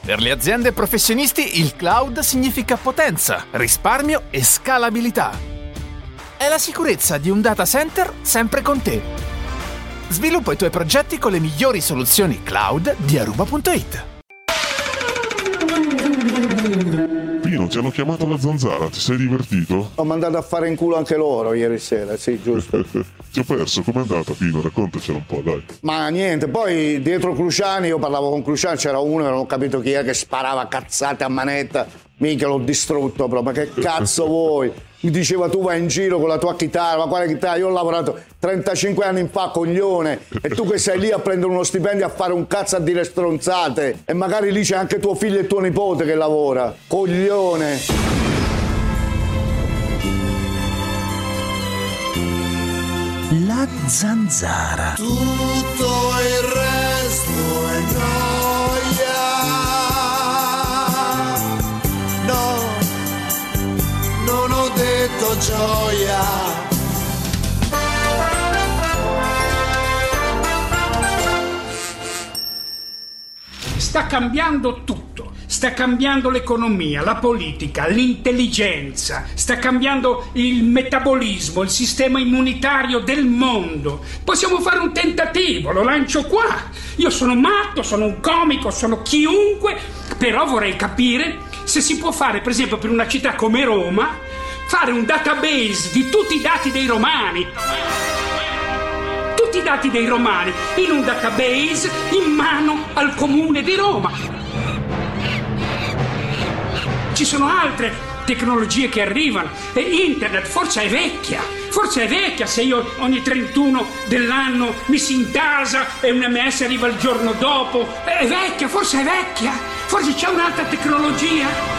Per le aziende e professionisti il cloud significa potenza, risparmio e scalabilità. È la sicurezza di un data center sempre con te. Sviluppa i tuoi progetti con le migliori soluzioni cloud di Aruba.it. Pino, ti hanno chiamato alla zanzara, ti sei divertito? Ho mandato a fare in culo anche loro ieri sera, sì, giusto. Ti ho perso, com'è andata Pino? Raccontacelo un po', dai. Ma niente, poi dietro Cruciani, io parlavo con Cruciani, c'era uno, non ho capito chi è, che sparava cazzate a manetta. Mica l'ho distrutto proprio, ma che cazzo vuoi? Mi diceva tu vai in giro con la tua chitarra, ma quale chitarra? Io ho lavorato 35 anni fa, coglione, e tu che sei lì a prendere uno stipendio a fare un cazzo a dire stronzate, e magari lì c'è anche tuo figlio e tuo nipote che lavora, coglione. La zanzara. Tutto il resto è gioia. No, non ho detto gioia. Sta cambiando tutto, sta cambiando l'economia, la politica, l'intelligenza, sta cambiando il metabolismo, il sistema immunitario del mondo. Possiamo fare un tentativo, lo lancio qua. Io sono matto, sono un comico, sono chiunque, però vorrei capire se si può fare, per esempio, per una città come Roma, fare un database di tutti i dati dei romani. Tutti i dati dei romani in un database in mano al comune di Roma. Ci sono altre tecnologie che arrivano e internet forse è vecchia se io ogni 31 dell'anno mi si intasa e un MS arriva il giorno dopo. Forse c'è un'altra tecnologia.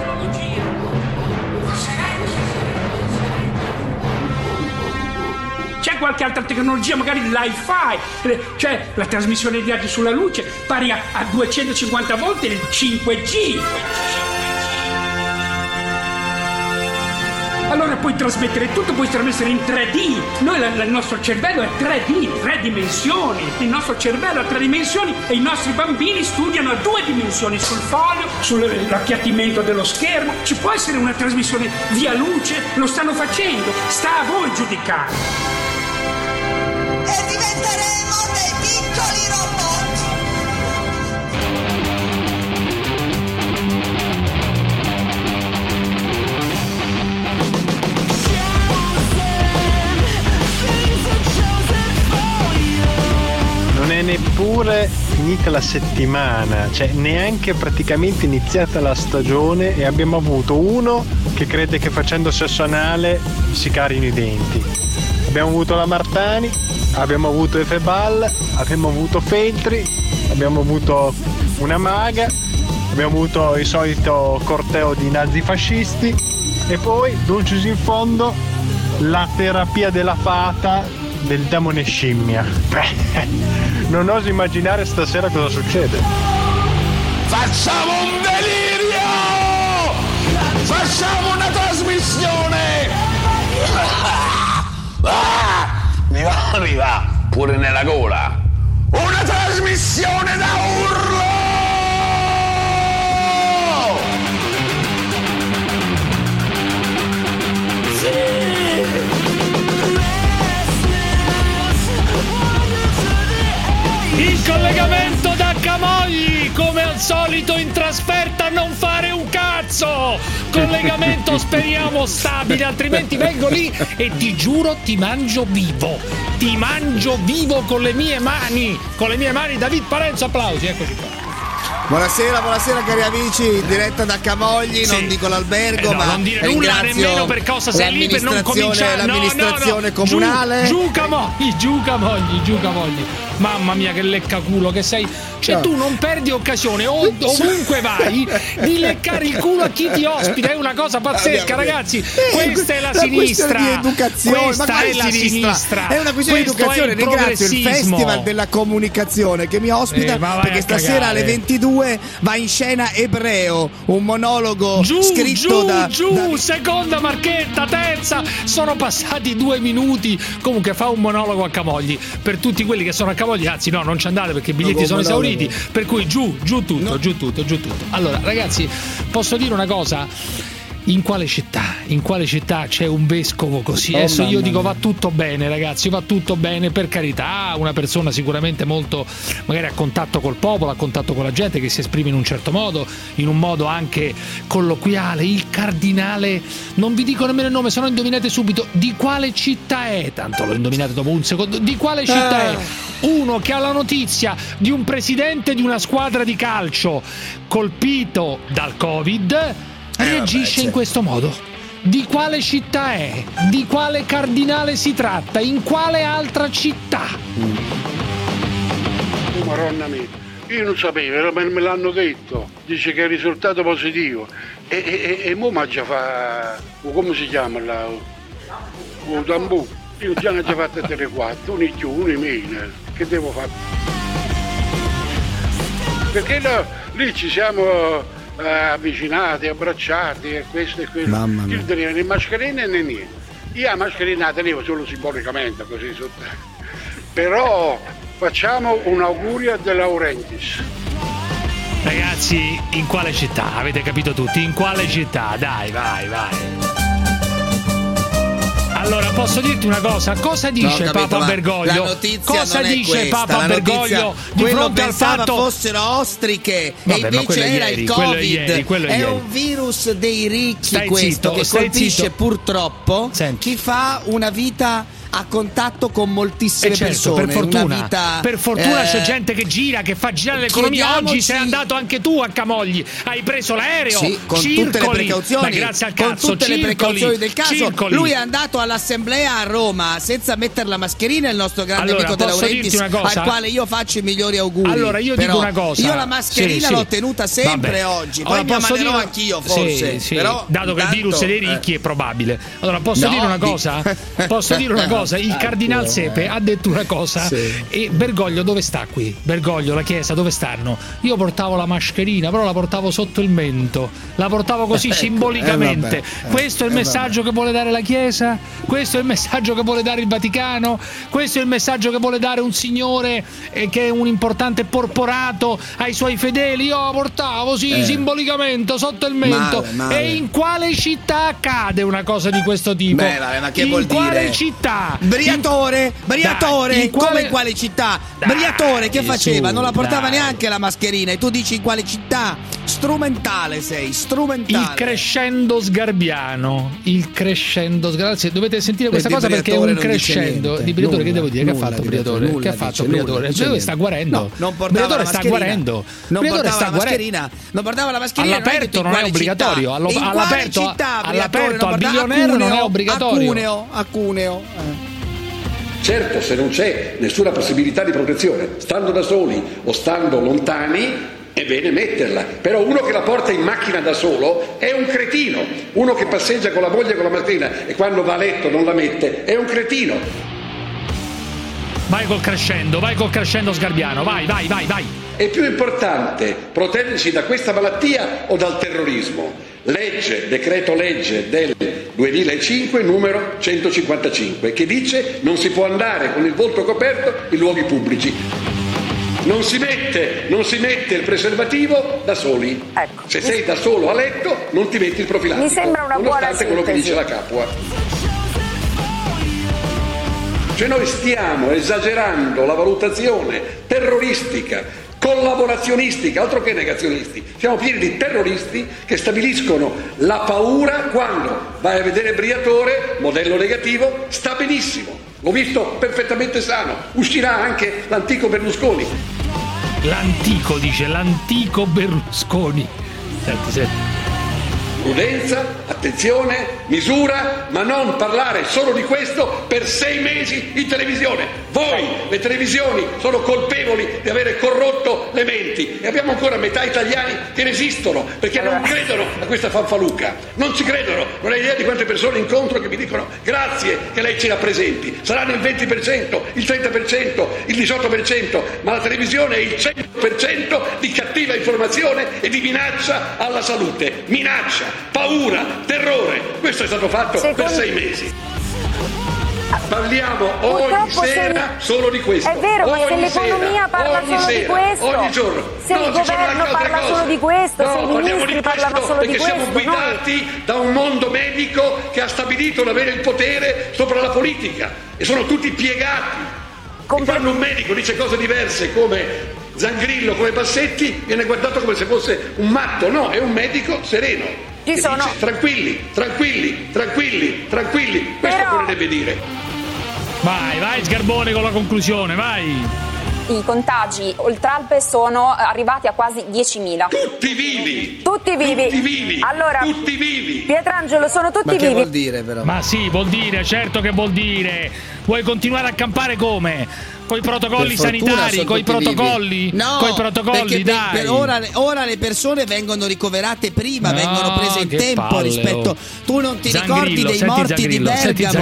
C'è qualche altra tecnologia, magari l'Hi-Fi, cioè la trasmissione di raggi sulla luce, pari a 250 volte il 5G. Allora puoi trasmettere tutto, puoi trasmettere in 3D. Noi, il nostro cervello è 3D, 3 dimensioni. Il nostro cervello ha 3 dimensioni e i nostri bambini studiano a 2 dimensioni, sul foglio, sull'appiattimento dello schermo. Ci può essere una trasmissione via luce? Lo stanno facendo, sta a voi giudicare. E diventeremo dei piccoli robot. Non è neppure finita la settimana, cioè neanche praticamente iniziata la stagione e abbiamo avuto uno che crede che facendo sesso anale si carino i denti. Abbiamo avuto la Martani, abbiamo avuto Efebal, abbiamo avuto Feltri, abbiamo avuto una maga, abbiamo avuto il solito corteo di nazifascisti e poi, dulcis in fondo, la terapia della fata del demone scimmia. Non oso immaginare stasera cosa succede. Facciamo un delirio! Facciamo una trasmissione! Mi va pure nella gola. Una trasmissione da urlo! Il collegamento da Camogli, come al solito in trasferta non fare un cazzo. Collegamento speriamo stabile, altrimenti vengo lì e ti giuro ti mangio vivo. Ti mangio vivo con le mie mani. David Parenzo, applausi, eccoci qua. Buonasera cari amici, in diretta da Camogli, sì. Non dico l'albergo, ma non dire nulla nemmeno per cosa sei lì per non cominciare. L'amministrazione comunale. Giù Camogli. Mamma mia che leccaculo che sei. Cioè tu non perdi occasione ovunque vai di leccare il culo a chi ti ospita, è una cosa pazzesca, ragazzi. Questa è la sinistra. Di educazione. Questa è la sinistra. È una questione di educazione. Ringrazio il Festival della Comunicazione che mi ospita perché stasera alle 22 22 va in scena Ebreo, un monologo scritto da seconda marchetta, terza, sono passati 2 minuti. Comunque fa un monologo a Camogli. Per tutti quelli che sono a Camogli, anzi no, non ci andate perché i biglietti sono esauriti, per cui giù tutto. Allora ragazzi, posso dire una cosa? In quale città c'è un vescovo così? Adesso io dico va tutto bene, ragazzi, va tutto bene, per carità, una persona sicuramente molto magari a contatto col popolo, a contatto con la gente, che si esprime in un certo modo, in un modo anche colloquiale. Il cardinale, non vi dico nemmeno il nome, se no indovinate subito di quale città è, tanto lo indovinate dopo un secondo. Di quale città è? Uno che ha la notizia di un presidente di una squadra di calcio colpito dal Covid reagisce in questo modo. Di quale città è? Di quale cardinale si tratta? In quale altra città? Oh, Maronna mia, io non sapevo, me l'hanno detto. Dice che è risultato positivo. E mo mangia fa. Come si chiama là? Un tambù. Io già ne ho già fatte 3-4, uno in più, uno in meno. Che devo fare? Perché lì ci siamo avvicinati, abbracciati e questo e quello. Mamma mia. Io tenevo né mascherine né niente. Io la mascherina la tenevo solo simbolicamente così sotto. Però facciamo un augurio a De Laurentiis. Ragazzi, in quale città? Avete capito tutti? In quale città? Dai, vai. Allora, posso dirti una cosa? Cosa dice Papa Bergoglio? La notizia cosa non è dice questa. Papa Bergoglio di fronte al fatto fossero ostriche? Vabbè, e invece era ieri, il Covid. quello è ieri. un virus dei ricchi, Stai questo, zitto, che stai colpisce zitto. purtroppo chi fa una vita a contatto con moltissime persone. Per fortuna c'è gente che gira, che fa girare l'economia. Oggi sei andato anche tu a Camogli, hai preso l'aereo, sì, con tutte le precauzioni, grazie al con cazzo, tutte le precauzioni del caso. Circoli. Lui è andato all'assemblea a Roma senza mettere la mascherina, il nostro grande amico De Laurentiis, al quale io faccio i migliori auguri. Allora io dico una cosa, io la mascherina l'ho tenuta sempre oggi, poi mi ammanerò anch'io forse, però dato che il virus è dei ricchi è probabile. Allora posso dire una cosa? Posso dire una cosa? Il cardinale Sepe ha detto una cosa e Bergoglio dove sta qui? Bergoglio, la chiesa dove stanno? Io portavo la mascherina, però la portavo sotto il mento, la portavo così simbolicamente. Questo è il messaggio che vuole dare la chiesa? Questo è il messaggio che vuole dare il Vaticano? Questo è il messaggio che vuole dare un signore che è un importante porporato ai suoi fedeli? Io la portavo simbolicamente sotto il mento. Male. E in quale città accade una cosa di questo tipo? Ma che vuol dire? In quale città? Briatore, come in quale città? Briatore che faceva? Non la portava neanche la mascherina e tu dici in quale città? Strumentale sei, strumentale. Il crescendo sgarbiano, se dovete sentire questa cosa perché è un crescendo di Briatore. Che devo dire? Che ha fatto Briatore? Che ha fatto Briatore? Briatore sta guarendo. Non portava la mascherina. Non portava la mascherina. Non portava la mascherina. All'aperto non è obbligatorio. All'aperto al Billionaire non è obbligatorio. A Cuneo. Certo, se non c'è nessuna possibilità di protezione, stando da soli o stando lontani, è bene metterla. Però uno che la porta in macchina da solo è un cretino. Uno che passeggia con la moglie con la mascherina e quando va a letto non la mette è un cretino. Vai col crescendo sgarbiano, vai. È più importante proteggersi da questa malattia o dal terrorismo? Decreto legge del 2005 numero 155 che dice non si può andare con il volto coperto in luoghi pubblici. Non si mette il preservativo da soli. Ecco. Se sei da solo a letto non ti metti il profilattico. Mi sembra una buona nonostante quello che dice la Capua. Cioè noi stiamo esagerando la valutazione terroristica, collaborazionistica, altro che negazionisti. Siamo pieni di terroristi che stabiliscono la paura quando vai a vedere Briatore, modello negativo, sta benissimo. L'ho visto perfettamente sano. Uscirà anche l'antico Berlusconi. L'antico Berlusconi. Senti. prudenza, attenzione, misura, ma non parlare solo di questo per 6 mesi in televisione. Voi, le televisioni, sono colpevoli di avere corrotto le menti, e abbiamo ancora metà italiani che resistono perché non credono a questa fanfaluca, non ci credono. Non hai idea di quante persone incontro che mi dicono grazie che lei ci rappresenti. Saranno il 20%, il 30%, il 18%, ma la televisione è il 100% di cattiva informazione e di minaccia alla salute. Minaccia, paura, terrore. Questo è stato fatto per 6 mesi. Parliamo ogni sera solo di questo. È vero, ma se l'economia parla solo di questo, ogni giorno. se il governo parla solo di questo, se i ministri parlano solo di questo, perché siamo guidati da un mondo medico che ha stabilito di avere il potere sopra la politica e sono tutti piegati. E quando un medico dice cose diverse come Zangrillo, come Bassetti, viene guardato come se fosse un matto. No, è un medico sereno. Dice, tranquilli. Questo vorrebbe dire. Vai Sgarbone con la conclusione, vai. I contagi oltre Alpe sono arrivati a quasi 10.000. Tutti vivi. Allora, tutti vivi. Pietrangelo, sono tutti vivi. Ma che vuol dire però? Ma sì, vuol dire, certo che vuol dire. Vuoi continuare a campare come? Coi protocolli sanitari, coi protocolli? No, coi protocolli, dai. Per ora le persone vengono ricoverate prima, vengono prese in tempo palle, rispetto. Tu non ti ricordi dei morti di Bergamo?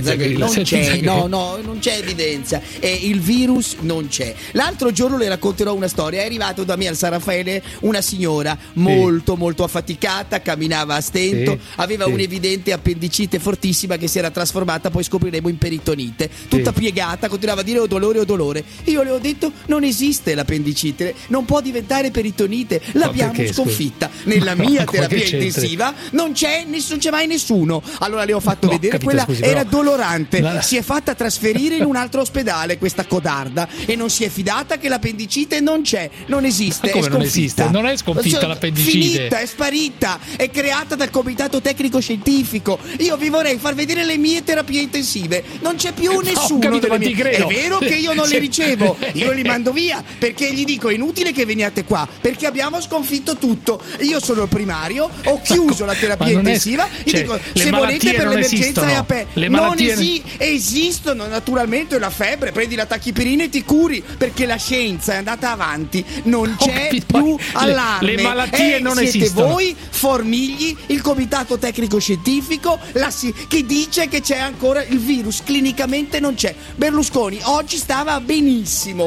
Non c'è evidenza. E il virus non c'è. L'altro giorno le racconterò una storia. È arrivato da me al San Raffaele una signora molto affaticata, camminava a stento, aveva un'evidente appendicite fortissima che si era trasformata, poi scopriremo, in peritonite. Tutta piegata, continuava a dire ho dolore. Io le ho detto non esiste l'appendicite, non può diventare peritonite, l'abbiamo sconfitta. Nella mia terapia intensiva non c'è mai nessuno. Allora le ho fatto vedere, quella era dolorante, si è fatta trasferire in un altro ospedale questa codarda e non si è fidata che l'appendicite non c'è, non esiste, come è sconfitta. Non esiste? Non è sconfitta l'appendicite, finita, è sparita, è creata dal comitato tecnico scientifico. Io vi vorrei far vedere le mie terapie intensive, non c'è più nessuno. Capito, ma ti credo. È vero che io non le ricevo, io li mando via perché gli dico è inutile che veniate qua perché abbiamo sconfitto tutto. Io sono il primario, ho chiuso la terapia intensiva, gli dico se volete per l'emergenza è aperta. Esistono naturalmente, la febbre, prendi la tachipirina e ti curi perché la scienza è andata avanti, non c'è più allarme. Le malattie non siete esistono. Voi formigli, il comitato tecnico scientifico che dice che c'è ancora il virus, clinicamente non c'è. Berlusconi oggi stava benissimo.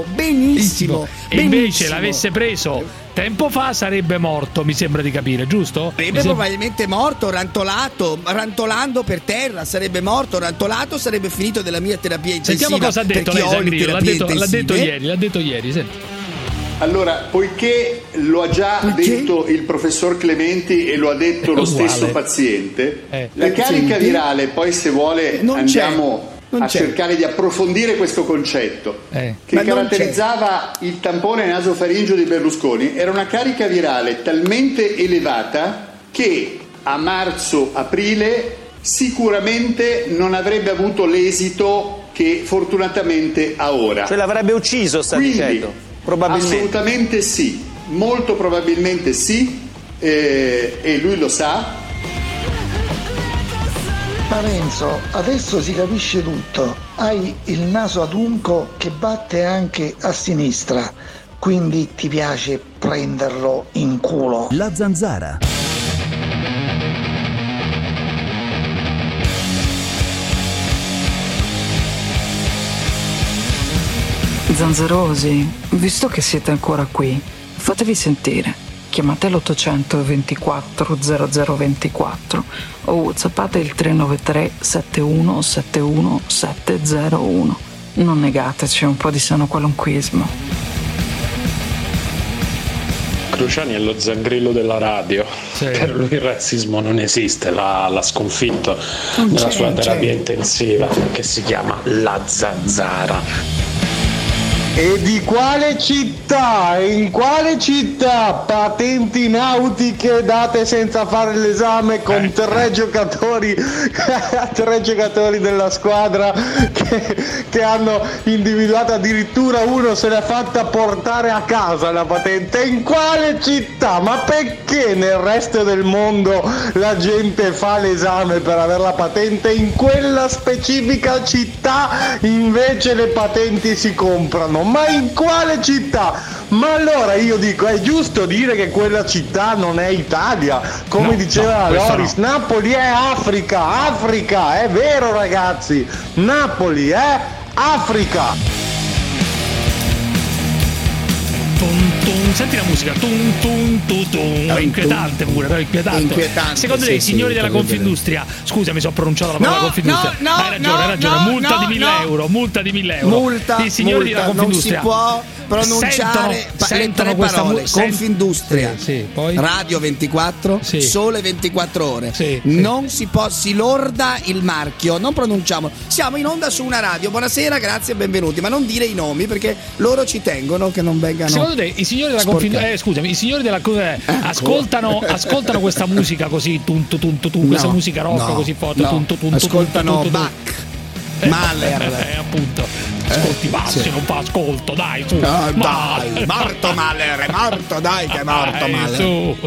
E invece l'avesse preso tempo fa sarebbe morto, mi sembra di capire, giusto? Sarebbe probabilmente morto, rantolando per terra, sarebbe morto, rantolato, sarebbe finito della mia terapia intensiva. Sentiamo cosa ha detto lei, Zangrillo, l'ha detto ieri, senti. Allora, poiché lo ha già detto il professor Clementi e lo ha detto lo stesso paziente, la carica virale, poi se vuole andiamo a cercare di approfondire questo concetto che caratterizzava il tampone nasofaringeo di Berlusconi, era una carica virale talmente elevata che a marzo-aprile sicuramente non avrebbe avuto l'esito che fortunatamente ha ora. Cioè l'avrebbe ucciso, sta dicendo? Probabilmente. Assolutamente sì, molto probabilmente sì, e lui lo sa. Parenzo, adesso si capisce tutto. Hai il naso adunco che batte anche a sinistra, quindi ti piace prenderlo in culo. La Zanzara. Zanzerosi, visto che siete ancora qui, fatevi sentire. Chiamate l'800 24 0024 o whatsappate il 393 71 71 701. Non negateci un po' di sano qualunquismo. Cruciani è lo Zangrillo della radio. Per lui il razzismo non esiste, l'ha sconfitto nella sua terapia intensiva che si chiama La Zanzara. E di quale città? In quale città? Patenti nautiche date senza fare l'esame con tre giocatori della squadra che hanno individuato, addirittura uno se l'è fatta portare a casa la patente. In quale città? Ma perché nel resto del mondo la gente fa l'esame per avere la patente? In quella specifica città invece le patenti si comprano. Ma in quale città? Ma allora io dico, è giusto dire che quella città non è Italia, come diceva Loris, no. Napoli è Africa, è vero ragazzi, Napoli è Africa. Senti la musica, è inquietante pure, però inquietante. Secondo te i signori della Confindustria, scusa mi sono pronunciato la parola Confindustria, hai ragione, multa di 1.000 euro, i signori della Confindustria non si può pronunciare sentono le questa parole, Confindustria, poi? Radio 24, Sole 24 ore, non si può, si lorda il marchio, non pronunciamo, siamo in onda su una radio, buonasera, grazie e benvenuti, ma non dire i nomi perché loro ci tengono che non vengano. Secondo te i signori della scusami, i signori della ascoltano questa musica così questa musica rock così forte, ascoltano Bach, Mahler, appunto. Ascolti bassi, non fa ascolto, dai, su. Dai, morto Mahler, è morto, dai che è morto Mahler. Su,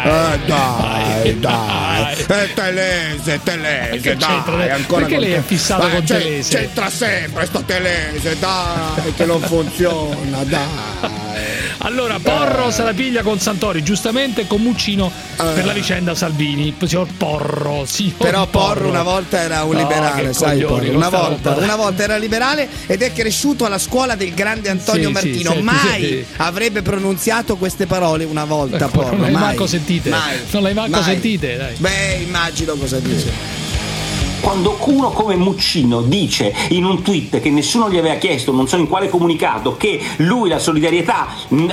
dai. Telese, dai, ancora. Perché lei è fissato con Telese? C'entra sempre sto Telese, dai, che non funziona, dai. Allora, Porro se la piglia con Santori, giustamente con Muccino per la vicenda Salvini. Signor Porro, però Porro una volta era un liberale, sai, una volta era liberale ed è cresciuto alla scuola del grande Antonio Martino. Mai avrebbe pronunziato queste parole una volta, Porro. Non l'hai manco sentite. Non l'hai manco sentite, dai. Beh, immagino cosa dice. Quando uno come Muccino dice in un tweet che nessuno gli aveva chiesto, non so in quale comunicato, che lui la solidarietà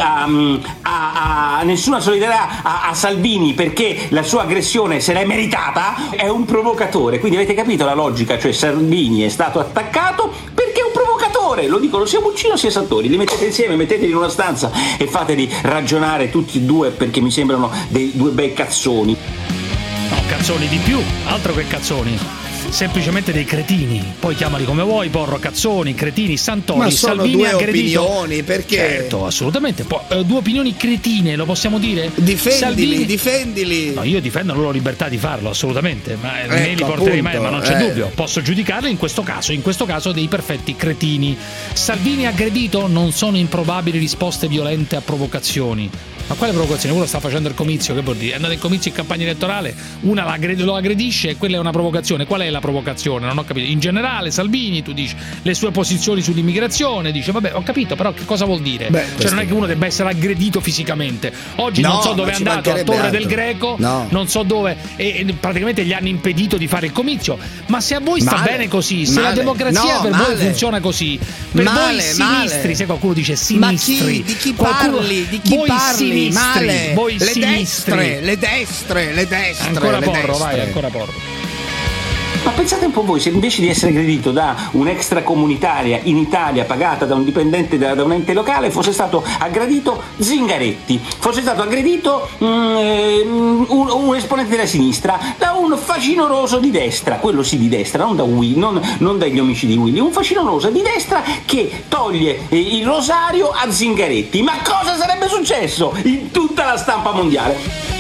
nessuna solidarietà a Salvini perché la sua aggressione se l'è meritata, è un provocatore. Quindi avete capito la logica? Cioè Salvini è stato attaccato perché è un provocatore, lo dicono sia Muccino sia Santori. Li mettete insieme, metteteli in una stanza e fateli ragionare tutti e due, perché mi sembrano dei due bei cazzoni. No, cazzoni di più, altro che cazzoni. Semplicemente dei cretini, poi chiamali come vuoi, Porro, cazzoni, cretini, Santori, ma sono Salvini due aggredito. Opinioni, perché? Certo, assolutamente, due opinioni cretine, lo possiamo dire? Difendili. No, io difendo la loro libertà di farlo, assolutamente, ma né li porterei mai, ma non c'è dubbio. Posso giudicarli in questo caso dei perfetti cretini. Salvini aggredito, non sono improbabili risposte violente a provocazioni. Ma quale provocazione? Uno sta facendo il comizio, che vuol dire? È andato in comizio in campagna elettorale, una lo aggredisce e quella è una provocazione. Qual è la provocazione? Non ho capito. In generale, Salvini, tu dici le sue posizioni sull'immigrazione, dice vabbè, ho capito, però che cosa vuol dire? Cioè non è che uno debba essere aggredito fisicamente. Oggi non so dove è andato, a Torre del Greco, non so dove, e praticamente gli hanno impedito di fare il comizio. Ma se a voi sta bene così, se la democrazia per voi funziona così, per voi sinistri, se qualcuno dice sinistri, di chi parli? Di chi parli? Male. Voi sinistri. Le destre. Ancora Porro, vai, ancora Porro. Ma pensate un po' voi, se invece di essere aggredito da un'extracomunitaria in Italia pagata da un dipendente da un ente locale fosse stato aggredito Zingaretti, fosse stato aggredito un esponente della sinistra, da un facinoroso di destra, quello sì di destra, non dagli omicidi Willy, un facinoroso di destra che toglie il rosario a Zingaretti. Ma cosa sarebbe successo in tutta la stampa mondiale?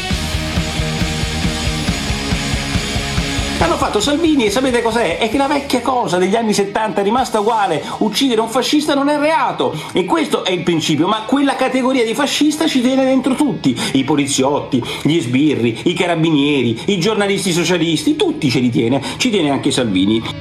Hanno fatto Salvini e sapete cos'è? È che la vecchia cosa degli anni 70 è rimasta uguale: uccidere un fascista non è reato, e questo è il principio. Ma quella categoria di fascista ci tiene dentro tutti, i poliziotti, gli sbirri, i carabinieri, i giornalisti socialisti, tutti ci tiene anche Salvini.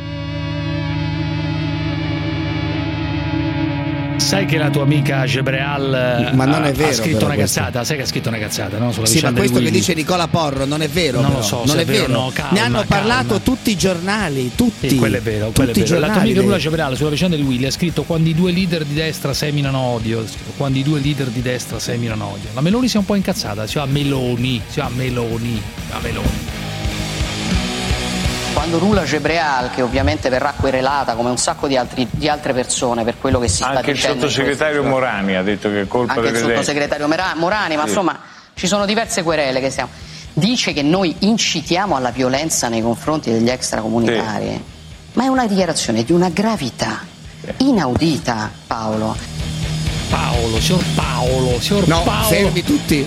Sai che la tua amica Gebreal ma non è vero, ha scritto una cazzata? Sai che ha scritto una cazzata, no? Sulla vicenda ma questo che dice Nicola Porro non è vero. Non lo so, non è vero. No, calma, ne hanno parlato tutti i giornali, tutti. Quello è vero, quello è vero. La tua amica Lula Gebreal sulla vicenda di Willy ha scritto: quando i due leader di destra seminano odio. Quando i due leader di destra seminano odio. La Meloni si è un po' incazzata, si chiama Meloni. Quando Rula Gebreal, che ovviamente verrà querelata come un sacco di altre persone per quello che si sta dicendo. Anche il sottosegretario Morani ha detto che è colpa anche delle il sottosegretario Morani, ma insomma ci sono diverse querele che stiamo. Dice che noi incitiamo alla violenza nei confronti degli extracomunitari, ma è una dichiarazione di una gravità inaudita, Paolo. Signor Paolo. Fermi tutti,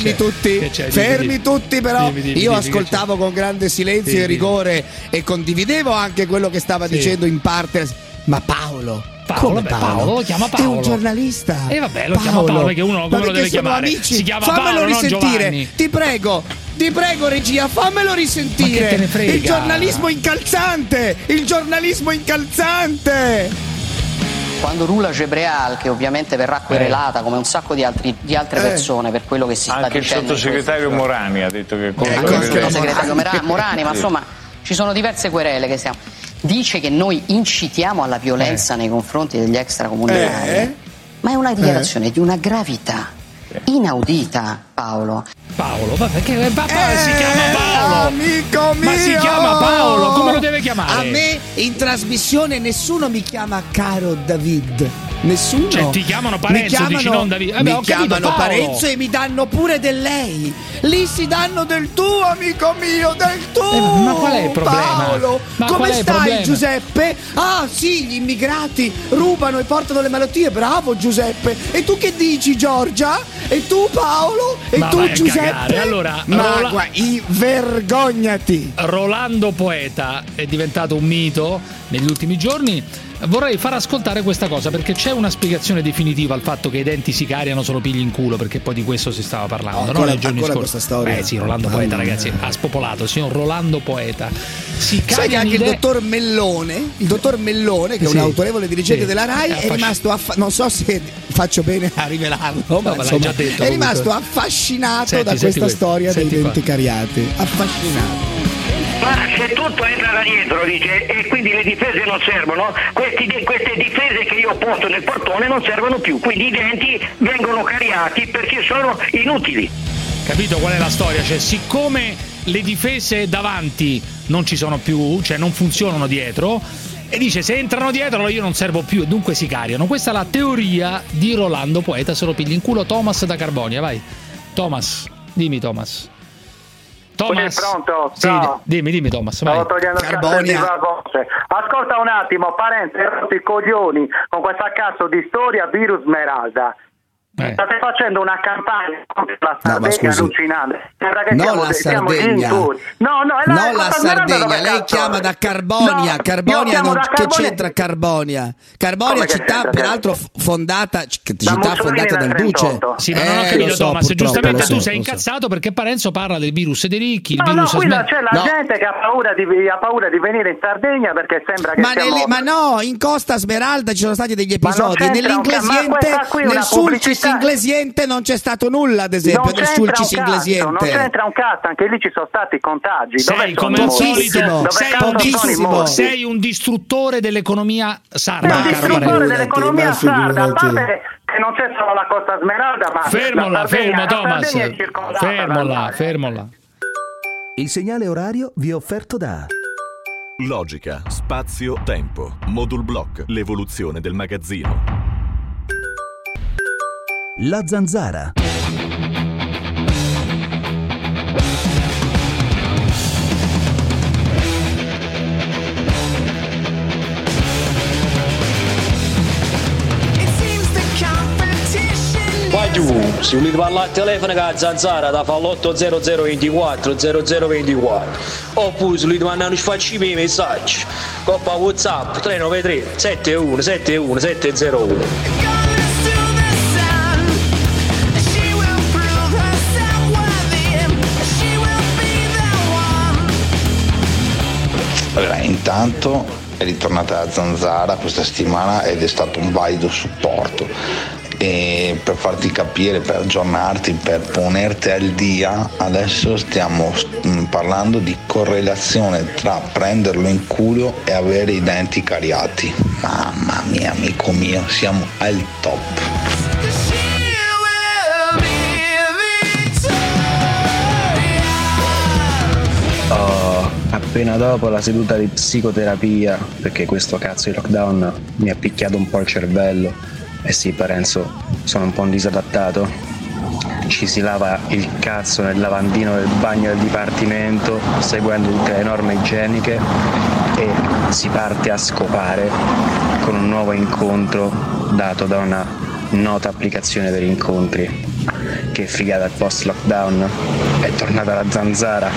però io ascoltavo con grande silenzio e rigore e condividevo anche quello che stava dicendo in parte, ma Paolo, lo chiama Paolo. È un giornalista. E vabbè, lo chiama Paolo perché uno come lo deve chiamare? Amici. Si chiama Fammelo Paolo, risentire, non Giovanni. ti prego regia, fammelo risentire. Ma che te ne frega? Il giornalismo incalzante. Quando Rula Gebreal, che ovviamente verrà querelata come un sacco di altre persone per quello che si sta dicendo. Anche il sottosegretario Morani ha detto che è colpa il sottosegretario Morani, ma insomma ci sono diverse querele che stiamo. Dice che noi incitiamo alla violenza nei confronti degli extracomunitari, ma è una dichiarazione di una gravità inaudita, Paolo, vabbè, che si chiama Paolo, amico mio, ma si chiama Paolo, come lo deve chiamare? A me in trasmissione nessuno mi chiama caro David, nessuno. Cioè ti chiamano Parenzo, dici non David. Mi chiamano Parenzo e mi danno pure del lei. Lì si danno del tu, amico mio, del tu. Ma qual è il problema? Paolo, come stai, Giuseppe? Ah sì, gli immigrati rubano e portano le malattie, bravo Giuseppe. E tu che dici, Giorgia? E tu, Paolo? E ma tu, Giuseppe? Allora, vergognati. Rolando Poeta è diventato un mito negli ultimi giorni. Vorrei far ascoltare questa cosa perché c'è una spiegazione definitiva al fatto che i denti si cariano solo pigli in culo, perché poi di questo si stava parlando, no? Nei giorni scorsi. Questa storia. Sì, Rolando Poeta, ragazzi, ha spopolato, il signor Rolando Poeta. Sai che anche il dottor Mellone, che è un autorevole dirigente della RAI, è rimasto non so se faccio bene a rivelarlo, ma insomma, già detto, è rimasto affascinato da questa storia dei denti cariati. Affascinato. Ma se tutto entra da dietro, dice, e quindi le difese non servono, queste difese che io ho posto nel portone non servono più, quindi i denti vengono cariati perché sono inutili. Capito qual è la storia? Cioè, siccome le difese davanti non ci sono più, cioè non funzionano dietro, e dice se entrano dietro io non servo più e dunque si cariano. Questa è la teoria di Rolando Poeta, se lo pigli in culo. Thomas da Carbonia, vai. Thomas, dimmi Thomas. Thomas, pronto? Sì, dimmi Thomas, vai. Stavo togliendo Carbonia. Ascolta un attimo, Parenzo, hai rotto i coglioni con questa cazzo di storia virus Smeralda. State facendo una campagna contro la Sardegna allucinante. Non la Sardegna. No, la Sardegna, lei chiama da Carbonia. Carbonia che c'entra Carbonia? Carbonia, città peraltro fondata dal Duce. Sì, ma non ho capito, Thomas. Giustamente tu sei incazzato perché Parenzo parla del virus dei ricchi. Il virus qui c'è la gente che ha paura di venire in Sardegna perché sembra che ma no, in Costa Smeralda ci sono stati degli episodi. Nell'Inglesiente, nel Sulcis Inglesiente non c'è stato nulla, ad esempio, del Sulcis Inglesiente. Non c'entra un cazzo, anche lì ci sono stati contagi. Sei come al solito, sei un distruttore dell'economia sarda. Un distruttore dell'economia sarda, a parte che non c'è solo la Costa Smeralda, ma fermo Thomas, fermola. Il segnale orario vi è offerto da Logica, spazio, tempo, Modul Block, l'evoluzione del magazzino. La Zanzara. Poi tu, se volete parlare al telefono con la Zanzara, da fa l'80024 0024. Oppure se volete mandare un sfacci i messaggi, coppa WhatsApp 393 71 71 701. Allora, intanto è ritornata la Zanzara questa settimana ed è stato un valido supporto, e per farti capire, per aggiornarti, per ponerti al dia, adesso stiamo parlando di correlazione tra prenderlo in culo e avere i denti cariati. Mamma mia, amico mio, siamo al top. appena dopo la seduta di psicoterapia, perché questo cazzo di lockdown mi ha picchiato un po' il cervello. Eh sì, Parenzo, sono un po' un disadattato. Ci si lava il cazzo nel lavandino del bagno del dipartimento, seguendo tutte le norme igieniche, e si parte a scopare con un nuovo incontro dato da una nota applicazione per incontri. Che figata il post lockdown, è tornata la zanzara.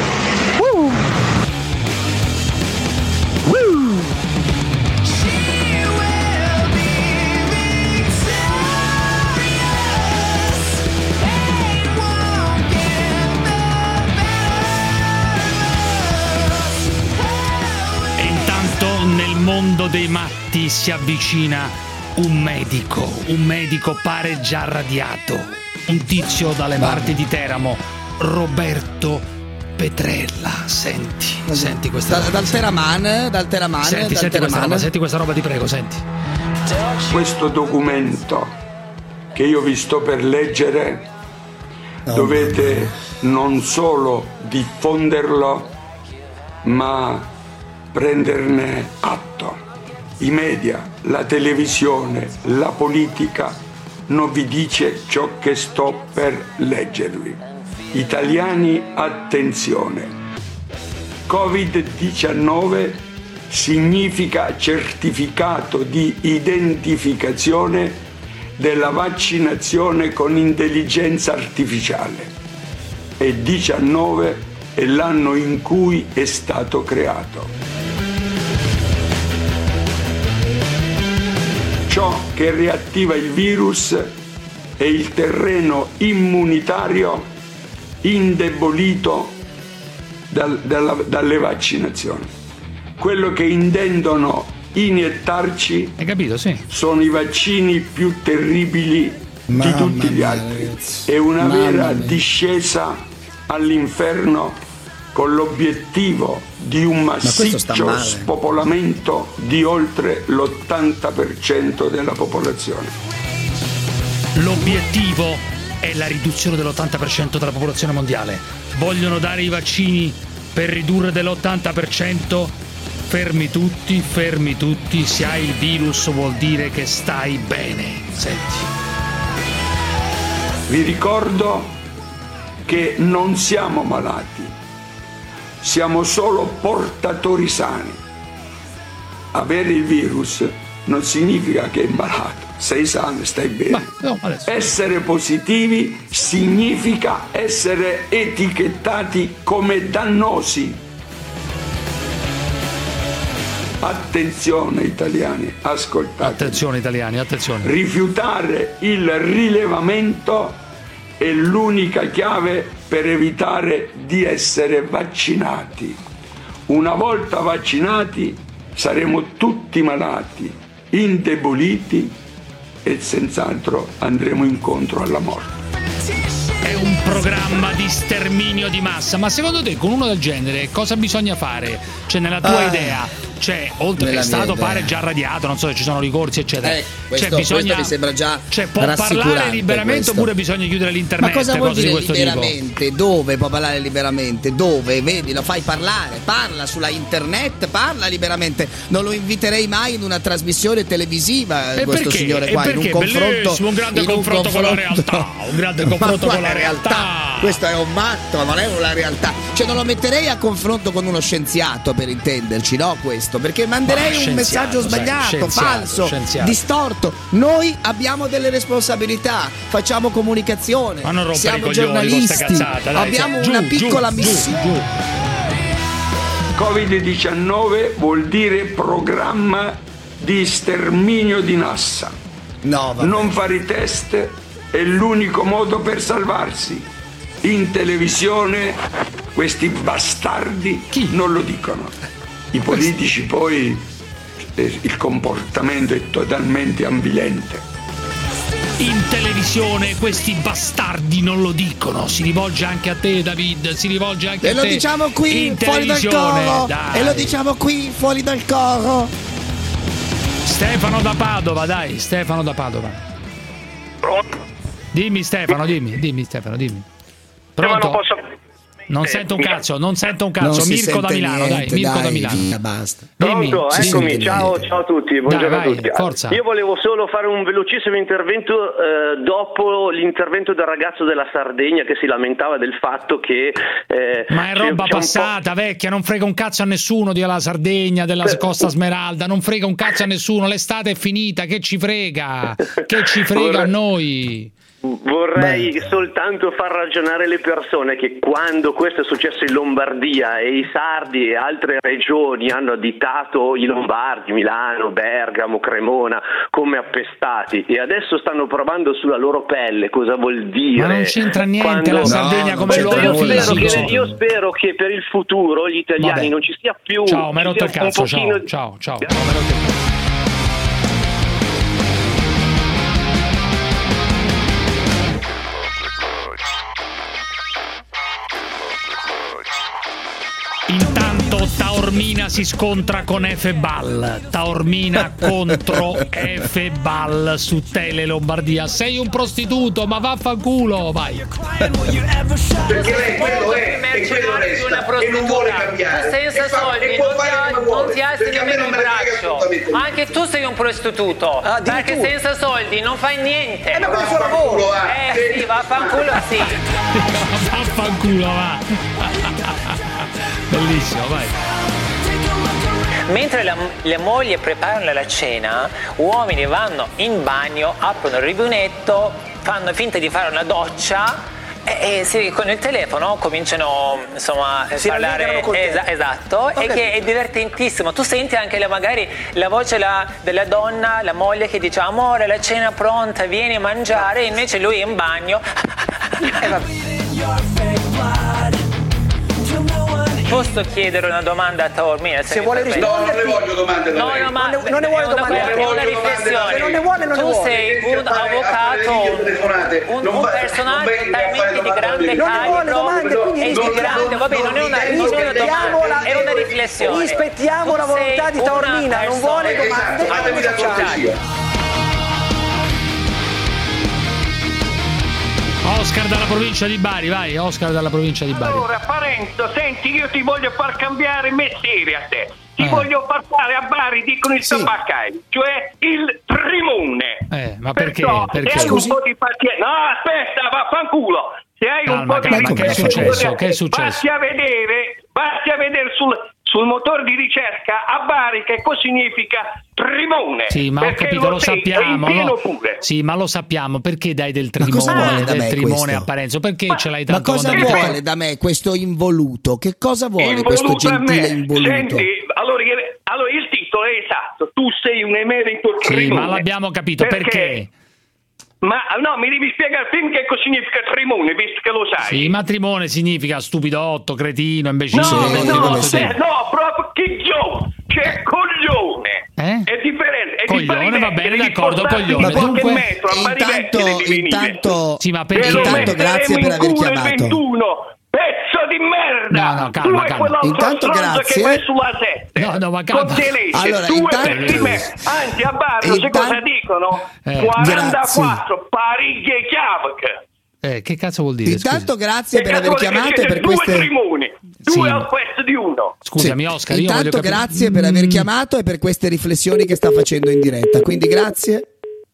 E intanto nel mondo dei matti si avvicina un medico pare già radiato. Un tizio dalle parti di Teramo, Roberto Petrella. Senti questa dal Teraman. Senti questa roba, ti prego, senti. Questo documento che io vi sto per leggere, dovete non solo diffonderlo, ma prenderne atto. I media, la televisione, la politica non vi dice ciò che sto per leggervi. Italiani, attenzione. Covid-19 significa certificato di identificazione della vaccinazione con intelligenza artificiale. E 19 è l'anno in cui è stato creato. Ciò che riattiva il virus è il terreno immunitario indebolito dalle vaccinazioni. Quello che intendono iniettarci sono i vaccini più terribili di tutti gli altri. È una vera discesa all'inferno con l'obiettivo di un massiccio spopolamento di oltre l'80% della popolazione. L'obiettivo è la riduzione dell'80% della popolazione mondiale. Vogliono dare i vaccini per ridurre dell'80%. Fermi tutti, se hai il virus vuol dire che stai bene. Senti. Vi ricordo che non siamo malati. Siamo solo portatori sani. Avere il virus non significa che è malato, sei sano, stai bene. Essere positivi significa essere etichettati come dannosi. Attenzione italiani, ascoltate. Attenzione. Rifiutare il rilevamento è l'unica chiave per evitare di essere vaccinati. Una volta vaccinati saremo tutti malati, indeboliti e senz'altro andremo incontro alla morte. È un programma di sterminio di massa, ma secondo te con uno del genere cosa bisogna fare? Cioè nella tua idea, cioè oltre che è stato pare già radiato, non so se ci sono ricorsi eccetera, questo mi sembra già può parlare liberamente oppure bisogna chiudere l'internet? Ma cosa vuol dire di liberamente? Tipo? Dove può parlare liberamente? Dove? Vedi, lo fai parlare, parla sulla internet, parla liberamente. Non lo inviterei mai in una trasmissione televisiva questo signore qua, in un confronto, un grande confronto con la realtà, un grande confronto con la realtà. Questo è un matto, non è una realtà. Cioè non lo metterei a confronto con uno scienziato, per intenderci, no questo, perché manderei un messaggio sbagliato, falso, distorto. Noi abbiamo delle responsabilità, facciamo comunicazione, siamo giornalisti, abbiamo una piccola missione. Covid-19 vuol dire programma di sterminio di massa. Non fare i test è l'unico modo per salvarsi. In televisione questi bastardi non lo dicono. I politici poi il comportamento è totalmente ambivalente. In televisione questi bastardi non lo dicono. Si rivolge anche a te, David, si rivolge anche a te. E lo diciamo qui fuori dal coro. Dai. E lo diciamo qui fuori dal coro. Stefano da Padova, dai, Stefano da Padova. Pronto? Dimmi Stefano, dimmi Stefano, dimmi. Pronto? Ma non posso... Non sento un cazzo. Mirko da Milano, niente, Mirko da Milano. Basta. Pronto, eccomi, ciao a tutti, buongiorno a tutti. Forza. Io volevo solo fare un velocissimo intervento dopo l'intervento del ragazzo della Sardegna che si lamentava del fatto che... ma è roba passata, vecchia, non frega un cazzo a nessuno della Sardegna, della Costa Smeralda, non frega un cazzo a nessuno, l'estate è finita, che ci frega? Che ci frega a noi? Vorrei soltanto far ragionare le persone che quando questo è successo in Lombardia e i sardi e altre regioni hanno additato i lombardi, Milano, Bergamo, Cremona come appestati e adesso stanno provando sulla loro pelle cosa vuol dire. Ma non c'entra niente la Sardegna come luogo fisico. Io spero che per il futuro gli italiani non ci sia più. Ciao, mi hai rotto il cazzo. Ciao. Intanto Taormina si scontra con F-Ball. Taormina contro F-Ball su Tele Lombardia. Sei un prostituto, ma vaffanculo, vai. Perché lei quello è e quello resta e non vuole cambiare. Senza soldi non ti alzi nemmeno un braccio. Anche tu sei un prostituto. Perché senza soldi non fai niente. Ma quello è il suo lavoro. Sì, vaffanculo sì. Vaffanculo, va. Bellissimo, vai. Mentre le mogli preparano la cena, uomini vanno in bagno, aprono il rubinetto, fanno finta di fare una doccia e con il telefono cominciano insomma a parlare. Esatto, okay. E che è divertentissimo. Tu senti anche magari la voce della donna, la moglie che dice amore la cena è pronta, vieni a mangiare, e invece lui è in bagno. Posso chiedere una domanda a Taormina? Se vuole rispondere. No, non ne voglio domande da lei. Non ne vuole domande. È una riflessione. Non ne vuole. Tu sei un avvocato, un personaggio talmente di grande calibro e di grande. Vabbè, non è una domanda, è una riflessione. Rispettiamo la volontà di Taormina, non vuole domande. Oscar dalla provincia di Bari, vai, Oscar dalla provincia di Bari. Allora, Parenzo, senti, io ti voglio far cambiare mestiere a te. Ti voglio far fare a Bari, dicono il tabaccaio, cioè il trimone. Ma perché? Perché? Se hai un po' di pazienza. No, aspetta, vaffanculo. Se hai un po' di che è successo? Che è successo? Basti a vedere sul motore di ricerca a Bari che cosa significa trimone. Sì, ma ho capito, lo sappiamo. No? Sì, ma lo sappiamo. Perché dai del trimone a Parenzo? Perché ce l'hai tanto? Ma cosa vuole da me questo involuto? Che cosa vuole questo gentile involuto? Senti, allora il titolo è esatto. Tu sei un emerito trimone. Sì, ma l'abbiamo capito. Perché? Ma no, mi devi spiegare prima che cosa significa trimone, visto che lo sai. Sì, ma trimone significa stupidotto, cretino, imbecille. No, proprio chiglione, cioè coglione. È differente. Coglione, va bene, d'accordo, coglione. Dunque, metro, intanto, sì, ma intanto grazie per aver chiamato. 21. Pezzo di merda! No, calma. Intanto grazie. Che vai sulla 7. No, ma calma. Allora, anzi, a Barro, sai cosa dicono? 44 pariglie chiave. Che cazzo vuol dire? Intanto grazie per aver chiamato e per queste... Due trimoni, due al posto di uno. Scusami, Oscar, intanto grazie per aver chiamato e per queste riflessioni che sta facendo in diretta. Quindi grazie.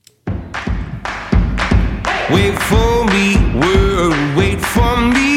Wait for me, world, wait for me.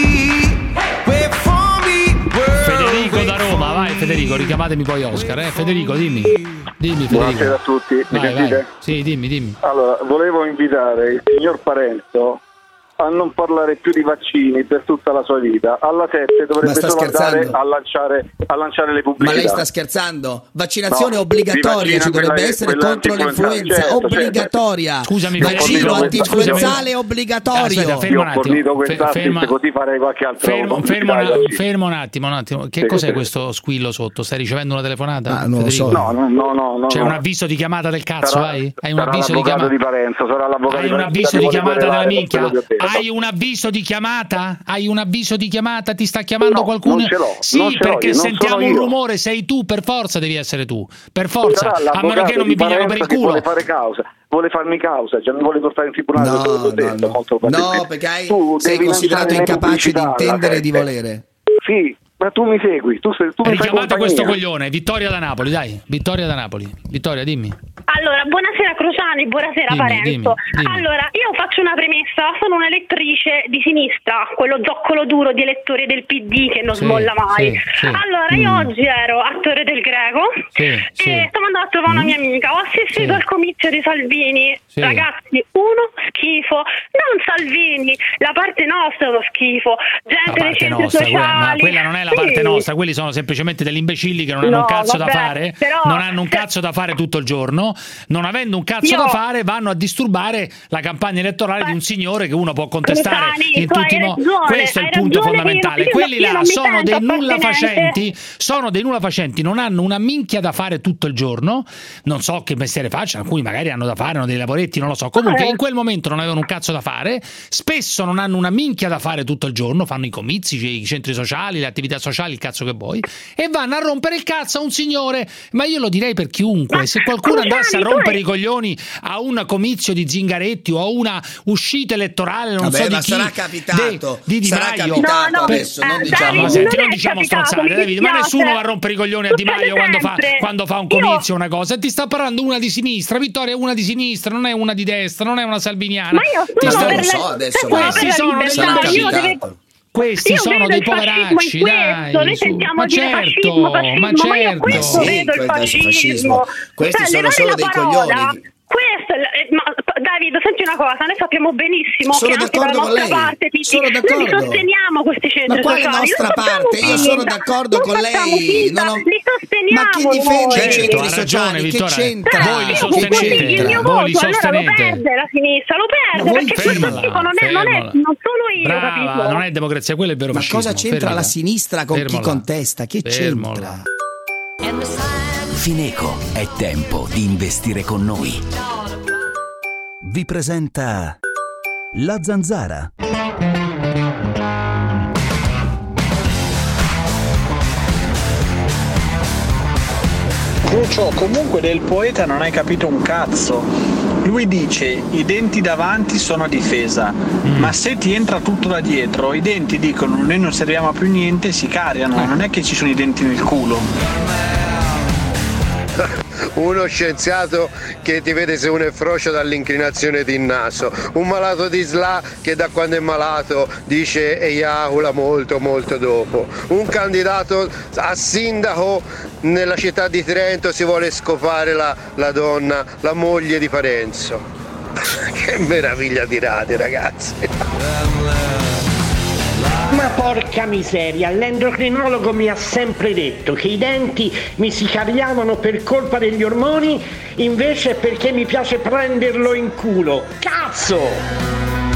Federico da Roma, vai Federico, richiamatemi poi Oscar, Federico, dimmi Federico. Buonasera a tutti, mi sentite? Sì, dimmi. Allora, volevo invitare il signor Parenzo a non parlare più di vaccini per tutta la sua vita. Alla 7 dovrebbe solo andare a lanciare le pubblicità. Ma lei sta scherzando? Vaccinazione obbligatoria ci dovrebbe essere contro l'influenza, obbligatoria. Scusami, vaccino antinfluenzale obbligatorio. Aspetta, fermo un attimo. Così farei qualche altro. Fermo un attimo. Che cos'è questo squillo sotto? Stai ricevendo una telefonata? Non lo so. No. C'è un avviso di chiamata del cazzo, hai? Hai un avviso di chiamata di Parenzo, sarà l'avvocato. Hai un avviso di chiamata della minchia? Hai un avviso di chiamata? Ti sta chiamando qualcuno? Non ce l'ho. Sì, perché sentiamo un rumore, sei tu, per forza devi essere tu. Per forza, a meno che non mi pigliano per il culo. Vuole farmi causa, cioè mi vuole portare in tribunale. No, perché sei considerato incapace di intendere e di volere. Sì, ma tu mi segui, tu mi richiamate questo coglione, Vittoria da Napoli, dai, Vittoria da Napoli. Vittoria, dimmi. Allora, buonasera Cruciani, buonasera Parenzo. Dimmi. Allora, io faccio una premessa, sono un'elettrice di sinistra, quello zoccolo duro di elettori del PD che non smolla mai. Sì. Allora, io oggi ero a Torre del Greco e stavo andando a trovare una mia amica, ho assistito al comizio di Salvini. Ragazzi, uno schifo, non Salvini, la parte nostra è uno schifo, gente dei centri sociali. Ma quella non è la parte nostra, quelli sono semplicemente degli imbecilli che non hanno un cazzo da fare, non hanno un cazzo da fare tutto il giorno, non avendo un cazzo da fare vanno a disturbare la campagna elettorale di un signore che uno può contestare in tutti i modi. Questo è il punto fondamentale. Quelli là sono dei nulla facenti, non hanno una minchia da fare tutto il giorno, non so che mestiere facciano, alcuni magari hanno da fare, hanno dei lavoretti, non lo so, comunque in quel momento non avevano un cazzo da fare, spesso non hanno una minchia da fare tutto il giorno, fanno i comizi, i centri sociali, le attività sociali, il cazzo che vuoi, e vanno a rompere il cazzo a un signore. Ma io lo direi per chiunque, se qualcuno andasse a rompere i coglioni a un comizio di Zingaretti o a una uscita elettorale, non so di chi, sarà capitato, di Di sarà Maio, capitato adesso, non diciamo. Ma senti, non diciamo stronzate, Davide, ma nessuno va a rompere i coglioni a Di Maio quando fa un comizio, una cosa. E ti sta parlando una di sinistra, Vittoria è una di sinistra, non è una di destra, non è una salviniana. Ma io questi sono dei poveracci, dai. Noi sentiamo dire fascismo, ma io questo vedo il fascismo. Questi sono solo dei coglioni. Questo Davide, senti una cosa, noi sappiamo benissimo sono che anche dalla nostra parte sono d'accordo. Noi sosteniamo questi centri ma quale sociali. nostra parte? Io sono d'accordo con lei. Li sosteniamo. Ma chi difende i centri ha ragione, sociali? Che Vittoria. c'entra? Voi li sostenete. Il mio voi li voto, allora lo sostenete. perde la sinistra, lo perde, perché questo tipo non sono io, brava, capito? non è democrazia, quello è vero fascismo. Ma cosa c'entra la sinistra con chi contesta? Che c'entra? Fineco, è tempo di investire con noi. Vi presenta La Zanzara. Crucio, comunque del poeta non hai capito un cazzo. Lui dice i denti davanti sono a difesa, ma se ti entra tutto da dietro, i denti dicono noi non serviamo a più niente e si cariano, non è che ci sono i denti nel culo. Uno scienziato che ti vede se uno è frocio dall'inclinazione del naso, un malato di SLA che da quando è malato dice eiacula molto molto dopo, un candidato a sindaco nella città di Trento si vuole scopare la donna, la moglie di Parenzo. Che meraviglia di radio, ragazzi. Ma porca miseria, l'endocrinologo mi ha sempre detto che i denti mi si cariavano per colpa degli ormoni, invece perché mi piace prenderlo in culo. Cazzo!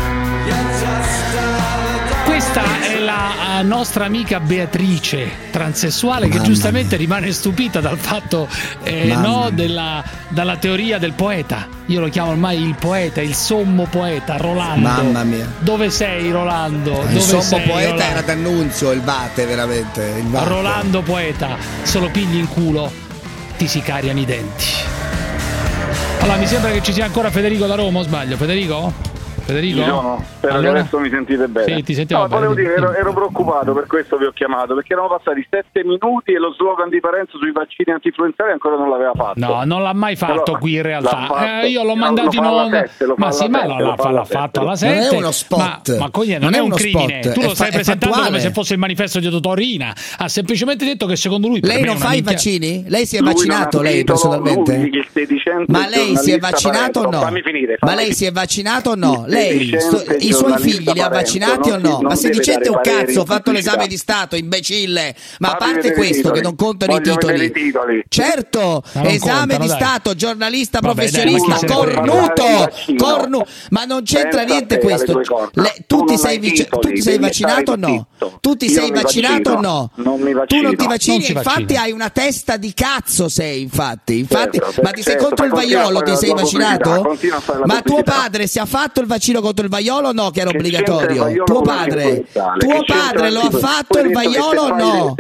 Questa è la nostra amica Beatrice, transessuale, che giustamente rimane stupita dal fatto dalla teoria del poeta. Io lo chiamo ormai il poeta, il sommo poeta, Rolando. Mamma mia. Dove sei, Rolando? Il sommo poeta era D'Annunzio, il Vate, veramente. Il Vate. Rolando poeta, se lo pigli in culo ti si cariano i denti. Allora, mi sembra che ci sia ancora Federico da Roma, o sbaglio? Federico? Ci sono, spero che adesso mi sentite bene. Sì, ti sentiamo bene. Volevo dire, ero preoccupato, per questo vi ho chiamato, perché erano passati 7 minuti e lo slogan di Parenzo sui vaccini anti-influenzali ancora non l'aveva fatto. No, non l'ha mai fatto qui in realtà. Io l'ho mandato in onda. Ma sì, ma l'ha fatto alla 7. Non è uno spot. Ma non è un crimine. Tu lo stai presentando come se fosse il manifesto di Totorina. Ha semplicemente detto che secondo lui. Lei non fa i vaccini? Lei si è vaccinato, lei personalmente? Ma lei si è vaccinato o no? Ma lei si è vaccinato o no? Lei, i suoi figli li ha vaccinati o no? Ma se dicete un cazzo, ho fatto l'esame di Stato, imbecille. Ma a parte questo, che non contano i titoli. Certo, esame di Stato, giornalista, professionista, cornuto. Ma non c'entra niente questo. Tu ti sei vaccinato o no? Tu ti sei vaccinato o no? Tu non ti vaccini, infatti hai una testa di cazzo, sei infatti. Ma ti sei contro il vaiolo ti sei vaccinato? Ma tuo padre si è fatto il vaccino contro il vaiolo o no, che era obbligatorio? Tuo padre lo ha fatto il vaiolo o no?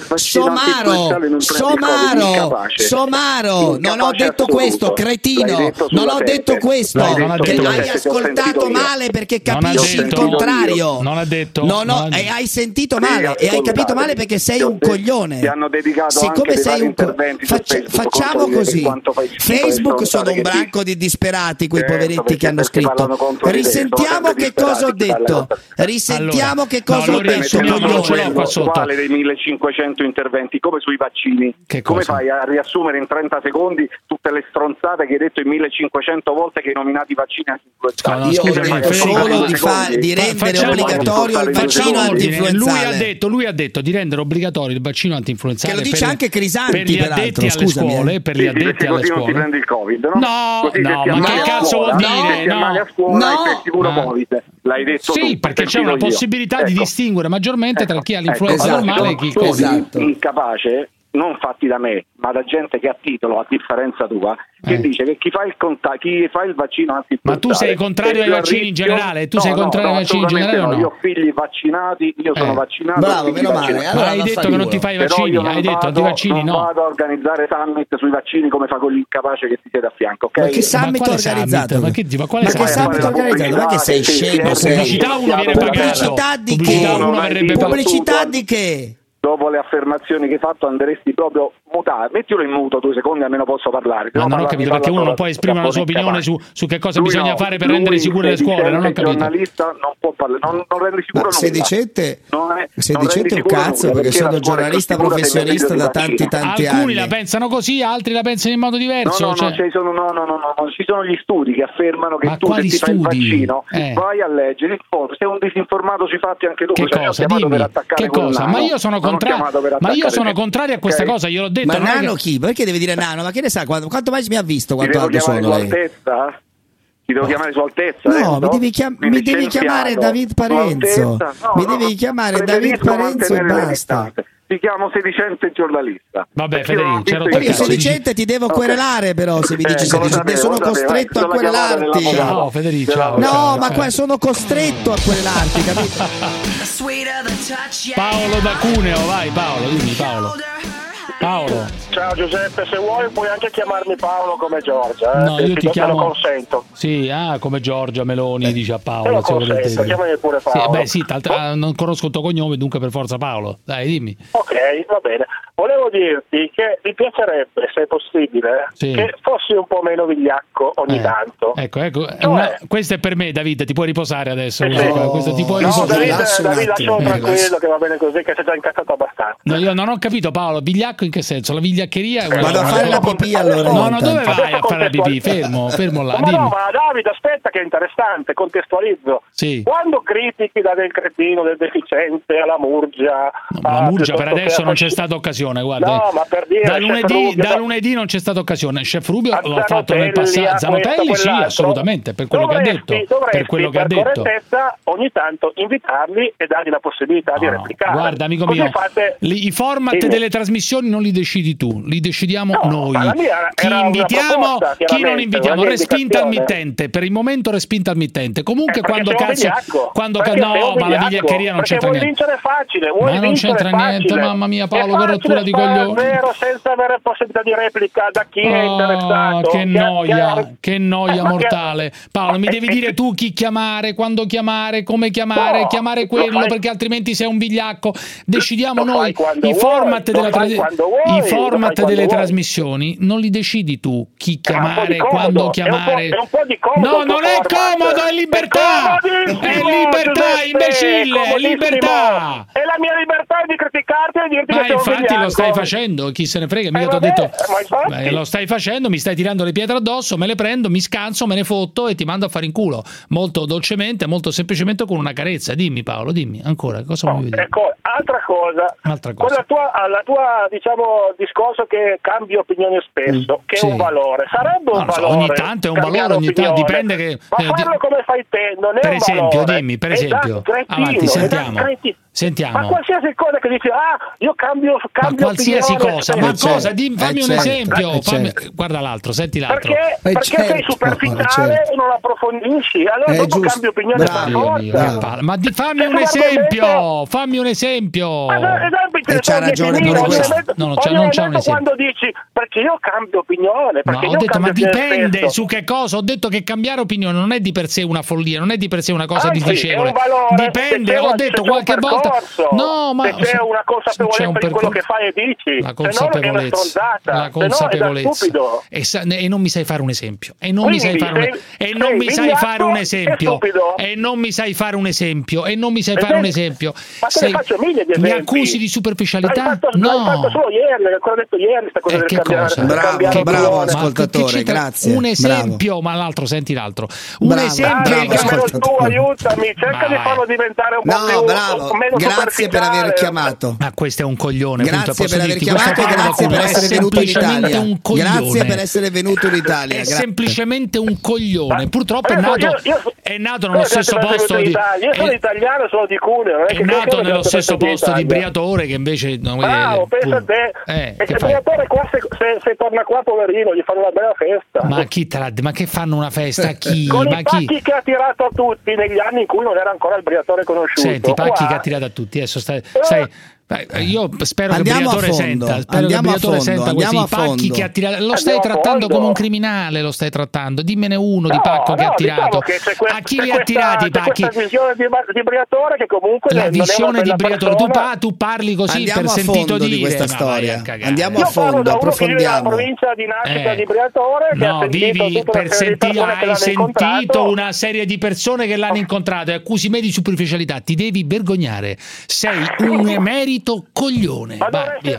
Somaro, non ho detto questo, cretino, non ho detto questo, che hai ascoltato male perché capisci il contrario. Non ha detto. Hai sentito male e hai capito male perché sei un coglione. Ti hanno dedicato siccome sei un facciamo così. Facebook sono un branco di disperati, quei poveretti che hanno scritto. Risentiamo che cosa ho detto. Risentiamo che cosa ho detto. Quale dei 1500 interventi, come sui vaccini? Come fai a riassumere in 30 secondi tutte le stronzate che hai detto in 1500 volte che hai nominato i vaccini anti-influenzali? Io ho detto solo di rendere obbligatorio il vaccino anti-influenzale. Lui ha detto di rendere obbligatorio il vaccino anti-influenzale. Che lo dice anche Crisanti, per gli addetti alle scuole, per gli addetti alle scuole. Non ti prendi il Covid, no? No, ma che cazzo vuol dire? No, a scuola hai sicuro Covid. L'hai detto tu. Sì, perché c'è una possibilità di distinguere maggiormente tra chi ha l'influenza normale e chi incapace, non fatti da me, ma da gente che ha titolo, a differenza tua, che dice che chi fa il vaccino anti-influenzale. Ma tu sei contrario ai vaccini in generale? Tu sei contrario ai vaccini in generale o no? Io ho figli vaccinati, io sono vaccinato. Bravo, meno male. Allora hai detto che non ti fai i vaccini, hai detto anti vaccini no. Non vado a organizzare summit sui vaccini come fa con l'incapace che ti siede a fianco, ok? Ma che summit organizzato? Ma che summit organizzato? Ma che sei scemo? Pubblicità uno viene pagato. Pubblicità di che? Dopo le affermazioni che hai fatto andresti proprio mutare. Mettilo in muto 2 secondi, almeno posso parlare. Ma non ho capito, perché uno non può esprimere la sua opinione su che cosa bisogna fare per rendere sicure le scuole, non ho capito. Il giornalista non può parlare, non rende sicuro nulla. Sedicente un cazzo, perché sono giornalista professionista da tanti anni. Alcuni la pensano così, altri la pensano in modo diverso. No, ci sono gli studi che affermano che tu se ti fai il vaccino vai a leggere, sei un disinformato sui fatti anche tu. Che cosa? Dimmi, che cosa? Ma io sono contrario a questa cosa, gliel'ho detto. Ma nano chi? Perché deve dire nano? Ma che ne sa? Quanto mai mi ha visto? Quanto alto sono lei? Ti devo chiamare su altezza? No, mi devi chiamare David Parenzo. Mi devi chiamare David Parenzo e basta. Ti chiamo sedicente giornalista. Vabbè, Federico, io sedicente ti devo querelare, però se mi dici sedicente sono costretto a querelarti. Ciao Federico, ciao. No, ma qua sono costretto a querelarti, capito? Paolo da Cuneo, vai Paolo, dimmi Paolo. Ciao Giuseppe, se vuoi puoi anche chiamarmi Paolo come Giorgia. No, io ti chiamo. Te lo consento. Sì, come Giorgia Meloni dice a Paolo. Te lo consento, chiamami pure Paolo. Sì, non conosco il tuo cognome, dunque per forza Paolo. Dai, dimmi. Ok, va bene. Volevo dirti che mi piacerebbe, se è possibile, che fossi un po' meno vigliacco ogni tanto. Ecco, questo è per me, David, ti puoi riposare adesso. Questo ti puoi riposare. David, lascialo tranquillo che va bene così, che sei già incazzato abbastanza. No, io non ho capito, Paolo, vigliacco in che senso? La vigliaccheria è vado a fare la pipì allora. No, dove vai a fare la pipì? Fermo là. Ma no, ma Davide, aspetta che è interessante, contestualizzo. Sì. Quando critichi da del cretino, del deficiente alla Murgia. La Murgia per adesso non c'è stata occasione, guarda. No, ma per dire da lunedì non c'è stata occasione. Chef Rubio l'ha fatto nel passato. Zanotelli sì, assolutamente, per quello che ha detto. Per quello che ha detto. Correttezza ogni tanto invitarli e dargli la possibilità di replicare. Guarda, amico mio, i format delle trasmissioni non li decidi tu, li decidiamo noi. Chi invitiamo, chi non invitiamo. Respinta al mittente, per il momento respinta al mittente. Comunque quando no, ma la vigliaccheria non c'entra niente. Vuoi vincere facile, ma non c'entra niente, mamma mia Paolo, che rottura di coglioni. Senza avere possibilità di replica da chi è interessato. Che noia mortale. Paolo, mi devi dire tu chi chiamare, quando chiamare, come chiamare, chiamare quello, perché altrimenti sei un vigliacco. Decidiamo noi i format delle trasmissioni, non li decidi tu chi chiamare, quando chiamare. È un po' di comodo. No, non è comodo, è libertà. È libertà, imbecille, è libertà. È la mia libertà di criticarti e dirti che sei un vigliacco. Infatti lo stai facendo, chi se ne frega, mica ti ho detto. Lo stai facendo, mi stai tirando le pietre addosso, me le prendo, mi scanso, me ne fotto e ti mando a fare in culo. Molto dolcemente, molto semplicemente con una carezza. Dimmi Paolo, dimmi ancora cosa vuoi dire. Ecco, altra cosa. Con la tua discorso che cambio opinione spesso, che è un valore. Sarebbe un valore. Ogni tanto è un valore, ogni tanto dipende che. Ma farlo come fai te non è per un esempio, valore. Dimmi, per esempio. Avanti, sentiamo. Ma qualsiasi cosa che dici, io cambio ma qualsiasi cosa, ma cosa? Fammi un esempio. Guarda l'altro, senti l'altro. Perché sei superficiale e non approfondisci, allora dopo cambi opinione per forza. Ma fammi un esempio, fammi un esempio. C'ha ragione pure questo. Non c'è un esempio. Quando dici perché io cambio opinione, perché ho detto, ma dipende su che cosa. Ho detto che cambiare opinione non è di per sé una follia, non è di per sé una cosa disdicevole. Dipende, ho detto qualche volta. No, ma se c'è una consapevolezza di quello che fai e dici, la consapevolezza, la consapevolezza. E non mi sai fare un esempio. E non mi sai fare un esempio. E non mi sai fare un esempio. E non mi sai fare un esempio. Ma te ne faccio mille di esempi. Mi accusi di superficialità? L'hai fatto solo ieri, l'ho ancora detto ieri sta cosa del cambiare. Bravo ascoltatore, grazie. Un esempio, ma l'altro, senti l'altro. Un esempio. Tu aiutami, cerca di farlo diventare un po' meno grazie per aver chiamato. Ma questo è un coglione. Grazie per aver chiamato e grazie per essere venuto in Italia. Grazie per essere venuto in Italia. È semplicemente un coglione. Purtroppo è nato nello stesso posto di. Io sono italiano, sono di Cuneo. È nato nello stesso posto di Briatore che invece. Bravo, pensa a te. E Briatore qua se torna qua, poverino, gli fanno una bella festa. Ma che fanno una festa? A chi? Con i pacchi che ha tirato a tutti negli anni in cui non era ancora il Briatore conosciuto. Senti, i pacchi che ha tirato a tutti. Adesso io spero che il Briatore senta. Spero che il Briatore senta questi pacchi che ha tirato. Lo stai trattando come un criminale, lo stai trattando. Dimmene uno di pacco che ha tirato. A chi li ha tirati i pacchi? La visione di Briatore che comunque la visione di Briatore. Tu parli così per sentito dire di questa storia. Andiamo a fondo, approfondiamo. La provincia di nascita di Briatore no, vivi per hai sentito una serie di persone che l'hanno incontrato e accusi me di superficialità. Ti devi vergognare. Sei un emerito coglione. Vai, via.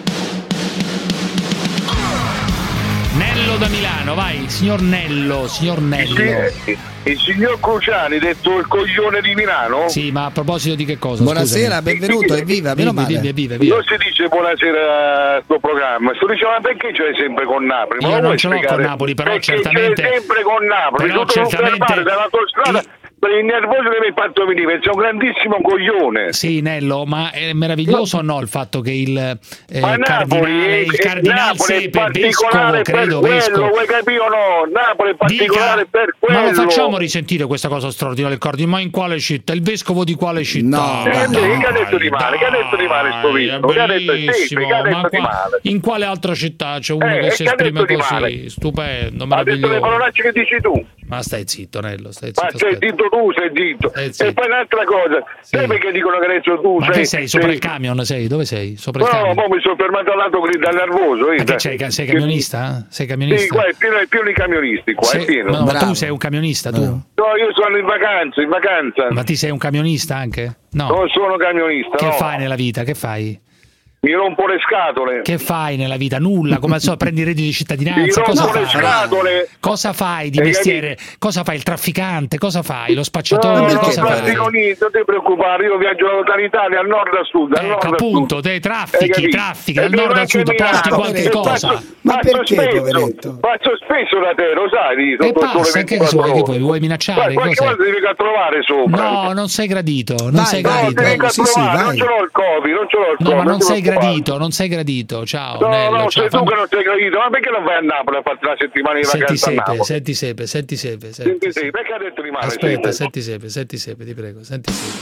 Nello da Milano, vai, signor Nello. Il signor Cruciani, detto il coglione di Milano? Sì, ma a proposito di che cosa? Buonasera, benvenuto, evviva, meno male. Non si dice buonasera a sto programma, sto dicendo perché c'è sempre con Napoli? Io non ce l'ho con Napoli, però perché certamente c'è sempre con Napoli, però certamente dall'autostrada. Il nervoso che mi hai fatto venire, c'è un grandissimo coglione. Sì, Nello, ma è meraviglioso o no il fatto che il cardinale Sepe, vescovo, credo, vescovo. Vuoi capire o no? Napoli è particolare per quello. Ma lo facciamo risentire questa cosa straordinaria del cardinale, ma in quale città? Il vescovo di quale città? No, che ha detto di male? Che ha detto di male sto vescovo? Che ha detto di male? In quale altra città c'è uno che si esprime così? Stupendo, meraviglioso. Ha detto le parolacce che dici tu. Ma stai zitto, Nello, stai zitto. Ma sei zitto tu, sei zitto. E poi un'altra cosa, sai perché dicono che adesso tu ma che sei sopra il camion? Dove sei? Sopra il camion? No, mi sono fermato al lato dal nervoso. Ma che sei camionista? Sei camionista? Sì, qua è pieno di camionisti, qua è pieno. No, ma tu sei un camionista, tu? No, io sono in vacanza. Ma ti sei un camionista anche? No. Non sono camionista, Che fai nella vita? Che fai? Mi rompo le scatole. Che fai nella vita? Nulla, come al solito prendi il reddito di cittadinanza. Mi rompo le scatole. Cosa fai di mestiere? Cosa fai? Il trafficante? Cosa fai? Lo spacciatore? No, cosa fai? Non ti preoccupare, io viaggio dall'Italia al nord a sud. Appunto, te traffichi dal nord al sud, porti qualche cosa. Ma perché, poveretto? Faccio spesso da te, lo sai. E basta, che vuoi minacciare? Qualche volta devi trovare sopra. No, non sei gradito. Non ce l'ho il Covid, No, ma non sei gradito, ciao. No, Nello, sei tu che non sei gradito, ma perché non vai a Napoli a farti una settimana di vacanza a Napoli? Senti Sepe, perché ha detto di male? Aspetta, senti Sepe, ti prego, senti Sepe.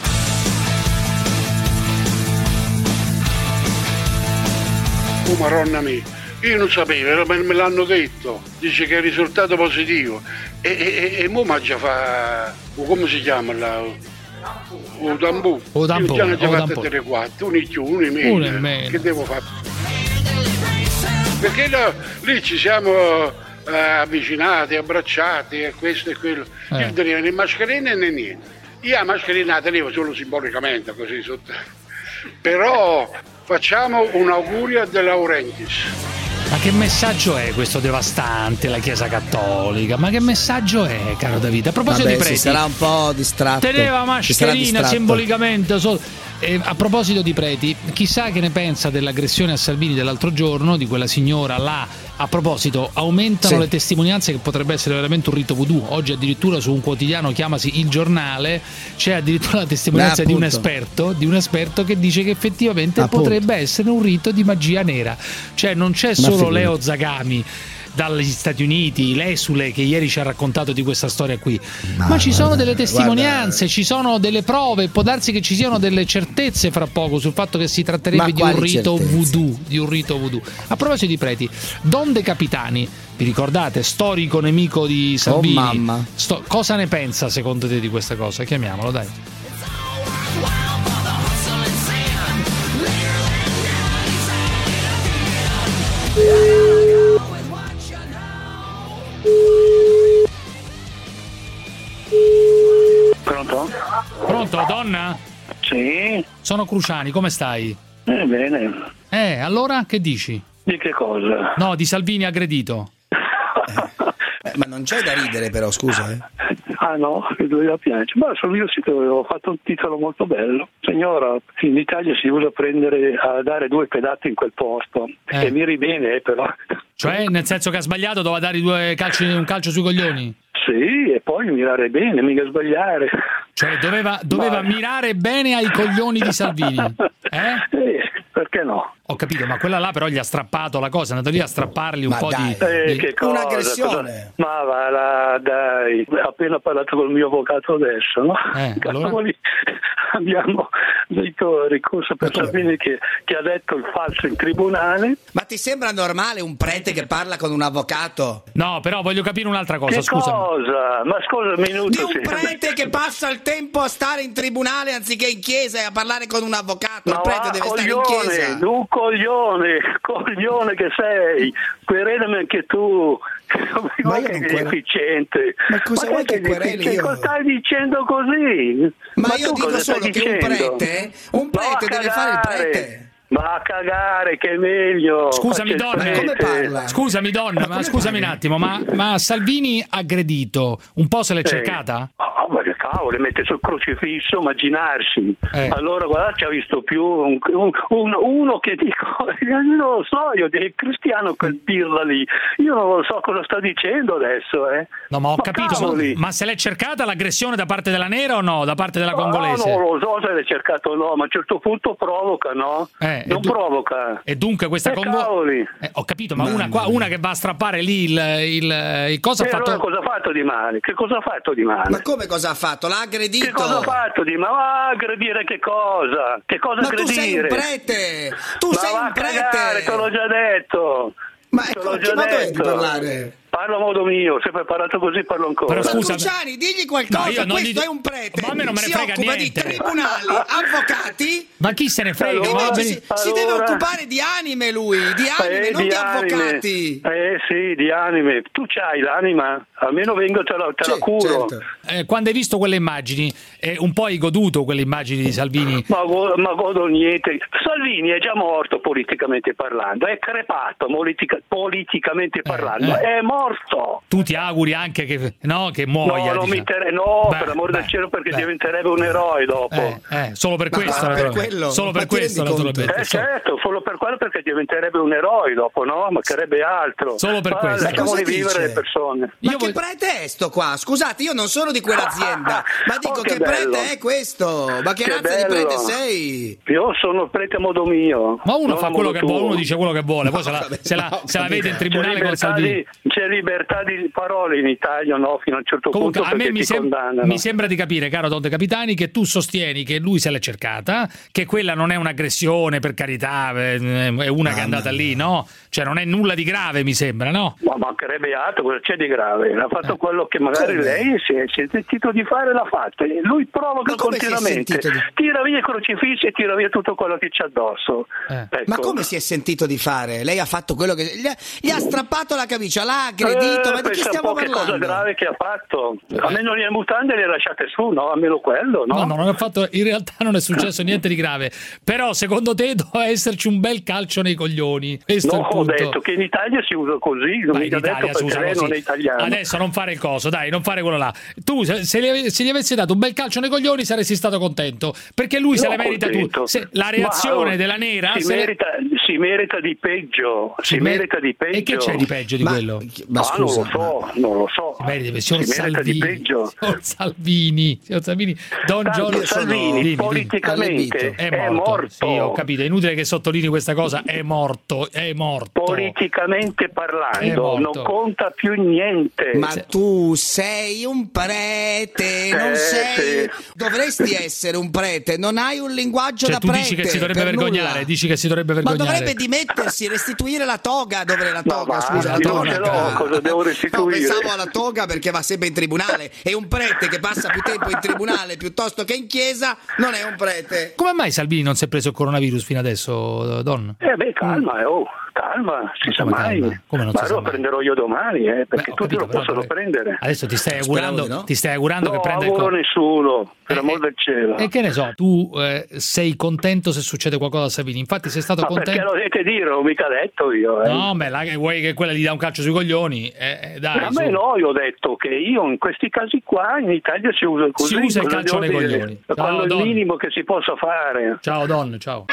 Oh maronna mia, io non sapevo, me l'hanno detto, dice che è risultato positivo e mo mangia fa, come si chiama là? O tampone. Io già ne ho fatte 3-4, uno in più, uno in meno. Che devo fare? Perché lì ci siamo avvicinati, abbracciati e questo e quello. Io non tenevo né mascherina né niente. Io la mascherina la tenevo solo simbolicamente così sotto. Però facciamo un augurio a De Laurentiis. Ma che messaggio è questo devastante, la Chiesa Cattolica? Ma che messaggio è, caro Davide? A proposito di preti, sarà un po' distratto. Teneva mascherina simbolicamente a proposito di preti, chissà che ne pensa dell'aggressione a Salvini dell'altro giorno, di quella signora là. A proposito, aumentano le testimonianze che potrebbe essere veramente un rito voodoo. Oggi addirittura su un quotidiano, chiamasi Il Giornale, c'è addirittura la testimonianza di un esperto che dice che effettivamente potrebbe essere un rito di magia nera. Cioè non c'è solo Leo Zagami dagli Stati Uniti, l'esule che ieri ci ha raccontato di questa storia qui, ma ci sono delle testimonianze, ci sono delle prove, può darsi che ci siano delle certezze fra poco sul fatto che si tratterebbe di un rito voodoo. A proposito di preti, Don De Capitani, vi ricordate, storico nemico di Salvini? Oh mamma. Cosa ne pensa secondo te di questa cosa? Chiamiamolo, dai. Pronto, donna? Sì. Sono Cruciani, come stai? Bene. Allora che dici? Di che cosa? No, di Salvini aggredito. Ma non c'è da ridere però, scusa. Ah no, che doveva piangere. Ma sul mio sito avevo fatto un titolo molto bello. Signora, in Italia si usa a dare 2 pedate in quel posto. E miri bene però. Cioè, nel senso che ha sbagliato, doveva dare un calcio sui coglioni? Sì, e poi mirare bene, mica sbagliare. Cioè doveva mirare bene ai coglioni di Salvini. Perché no? Ho capito, ma quella là però gli ha strappato la cosa, è andato lì a strapparli un po' di... Che cosa? Un'aggressione. Ma va là, dai, ho appena parlato col mio avvocato adesso, no? Allora? Abbiamo detto ricorso per Salvini che ha detto il falso in tribunale. Ma ti sembra normale un prete che parla con un avvocato? No, però voglio capire un'altra cosa, scusa. Ma scusa un minuto. Di un prete che passa il tempo a stare in tribunale anziché in chiesa e a parlare con un avvocato. Il prete deve stare in chiesa. Un coglione che sei. Querelami anche tu. Ma io non efficiente. Ma cosa vuoi che quereli io? Cosa stai dicendo così? Ma io dico solo che un prete deve fare il prete. Va a cagare, che è meglio. Scusami donna, come parla? Scusami donna, ma scusami un attimo, ma Salvini aggredito, un po' se l'è cercata? Ma che cavolo, le mette sul crocifisso, immaginarsi. Allora guarda, ci ha visto più uno che dico, non lo so, io del cristiano quel pirla lì, io non lo so cosa sta dicendo adesso. No, ma ho capito, ma se l'è cercata l'aggressione da parte della nera o no, da parte della congolese? No, non lo so se l'è cercato o no, ma a un certo punto provoca, no? Non provoca. E dunque questa ho capito, ma una che va a strappare lì il cosa ha fatto? Allora cosa ha fatto di male? Che cosa ha fatto di male? Ma come cosa ha fatto? L'ha aggredito? Che cosa ha fatto di male? Ma aggredire che cosa? Che cosa ma aggredire? Tu sei un prete! Tu sei un prete! Te l'ho già detto! Ma dov'è di parlare? Parlo a modo mio, sempre parlato così, parlo ancora. Però scusa, Cruciani, digli qualcosa, questo è un prete. Ma a me non me ne frega occupa niente. Di tribunali, avvocati. Ma chi se ne frega? Si deve occupare di anime lui, di anime, non di avvocati. Sì, di anime. Tu c'hai l'anima? Almeno vengo te la curo. Certo. Quando hai visto quelle immagini, un po' hai goduto quelle immagini di Salvini? Ma godo niente. Salvini è già morto politicamente parlando, è crepato politicamente parlando, è morto. Tu ti auguri anche che muoia? No, per l'amore del cielo, perché diventerebbe un eroe dopo. Solo per questo, solo per questo naturalmente. Certo, solo per quello, perché diventerebbe un eroe dopo, no? Mancherebbe altro. Solo per questo. Lasciamoli vivere le persone. Ma che prete è sto qua? Scusate, io non sono di quell'azienda, ma dico che prete è questo? Ma che razza di prete sei? Io sono prete a modo mio. Ma uno fa quello che vuole, uno dice quello che vuole, poi se la vede in tribunale con Salvini. C'è libertà di parole in Italia, no? Fino a un certo punto. A me condannano. Mi sembra di capire, caro Don De Capitani, che tu sostieni che lui se l'è cercata, che quella non è un'aggressione, per carità, è una che è andata lì, no? Cioè non è nulla di grave, mi sembra, no? Ma mancherebbe altro, cosa c'è di grave? Ha fatto quello che magari lei si è sentito di fare, l'ha fatto. Lui provoca continuamente, tira via i crocifissi e tira via tutto quello che c'è addosso. Ecco. Ma come si è sentito di fare? Lei ha fatto quello che gli ha strappato la camicia, l'ha aggredito. aggredito, ma di chi stiamo che parlando? cosa grave che ha fatto. Almeno le mutande le lasciate su, no? Almeno quello, no? No, non ha fatto, in realtà non è successo niente di grave, però secondo te doveva esserci un bel calcio nei coglioni. Questo è il punto. Ho detto che in Italia si usa così, non mi ha detto perché lei non è italiano. Adesso non fare il coso, dai, non fare quello là. Tu se gli avessi dato un bel calcio nei coglioni saresti stato contento, perché lui se le merita tutto. La reazione della nera si merita di peggio, si merita di peggio. E che c'è di peggio di quello? Ma scusa, non lo so. Si merita di peggio. Salvini, Don Giorgio Salvini politicamente è morto. Sì, ho capito, è inutile che sottolinei questa cosa, è morto. Politicamente parlando non conta più niente. Ma tu sei un prete, non sei. Dovresti essere un prete, non hai un linguaggio da tu prete. Dici che si dovrebbe vergognare, Ma dovrebbe dimettersi, restituire la toga. Dov'è la toga? Scusa, la toga. Cosa devo restituire? No, pensavo alla toga perché va sempre in tribunale. E un prete che passa più tempo in tribunale piuttosto che in chiesa non è un prete. Come mai Salvini non si è preso il coronavirus fino adesso, Don? Calma, si sa mai. Come non ma si lo sa mai? prenderò io domani, perché tutti lo possono prendere. Adesso ti stai augurando, no? Ti stai augurando che prenda il non auguro nessuno, per amor del cielo. E che ne so, tu sei contento se succede qualcosa a Salvini? Infatti sei stato contento. Perché lo dovete dire, non mica detto io. No, vuoi che quella gli dà un calcio sui coglioni? Dai, a me no, io ho detto che io in questi casi qua in Italia si usa così. Si usa il calcio nei coglioni. Quando è il minimo che si possa fare. Ciao Don, ciao.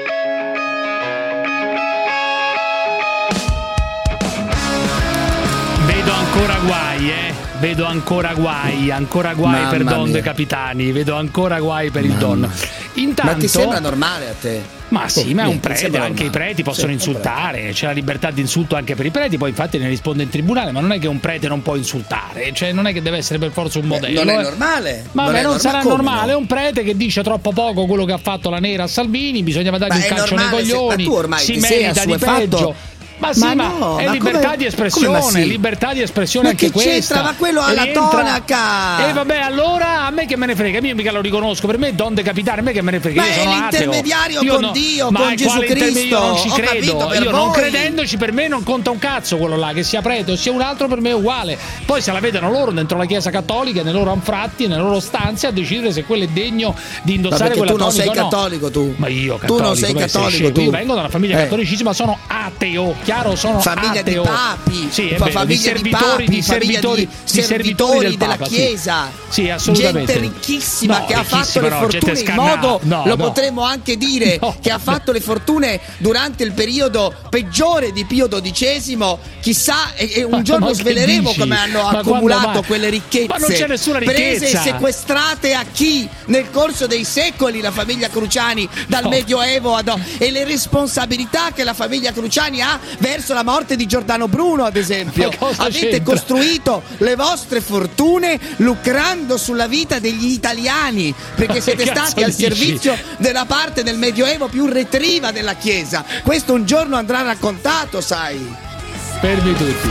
Vedo ancora guai per Don De Capitani, vedo ancora guai per il Don. Intanto, ma ti sembra normale a te? Ma sì, ma è un prete, anche i preti possono insultare, c'è la libertà di insulto anche per i preti, poi infatti ne risponde in tribunale, ma non è che un prete non può insultare, cioè non è che deve essere per forza un modello. Non è normale. Ma non sarà normale, è un prete che dice troppo poco quello che ha fatto la nera a Salvini, bisognava dargli un calcio nei coglioni, tu ormai si merita di peggio. Ma sì, ma è libertà di espressione, libertà di espressione anche questa. Ma che c'entra? Ma quello alla tonaca! E vabbè, allora a me che me ne frega, io mica lo riconosco, per me è Don De Capitani, a me che me ne frega, ma io sono ateo. Ma è l'intermediario con Dio, con Gesù Cristo. Io non ci credo, io non voi. Credendoci per me non conta un cazzo quello là, che sia prete o sia un altro per me è uguale. Poi se la vedono loro dentro la Chiesa Cattolica, nei loro anfratti, nelle loro stanze a decidere se quello è degno di indossare quella tonica o no. Tu non sei cattolico tu. Ma io cattolico. Tu non sei cattolico tu. Io vengo da una famiglia cattolicissima, sono ateo, chiaro, sono famiglia ateo. di papi, sì, è vero, di servitori della Papa, Chiesa, sì, assolutamente. Gente ricchissima che ha fatto le fortune in modo, potremmo anche dire che ha fatto le fortune durante il periodo peggiore di Pio XII, chissà, e un giorno sveleremo come hanno accumulato quelle ricchezze. Ma non c'è nessuna ricchezza. Prese e sequestrate a chi nel corso dei secoli la famiglia Cruciani dal Medioevo e le responsabilità che la famiglia Cruciani ha verso la morte di Giordano Bruno, ad esempio. Avete costruito le vostre fortune lucrando sulla vita degli italiani, perché siete stati al servizio della parte del Medioevo più retriva della Chiesa. Questo un giorno andrà raccontato, sai. Fermi tutti.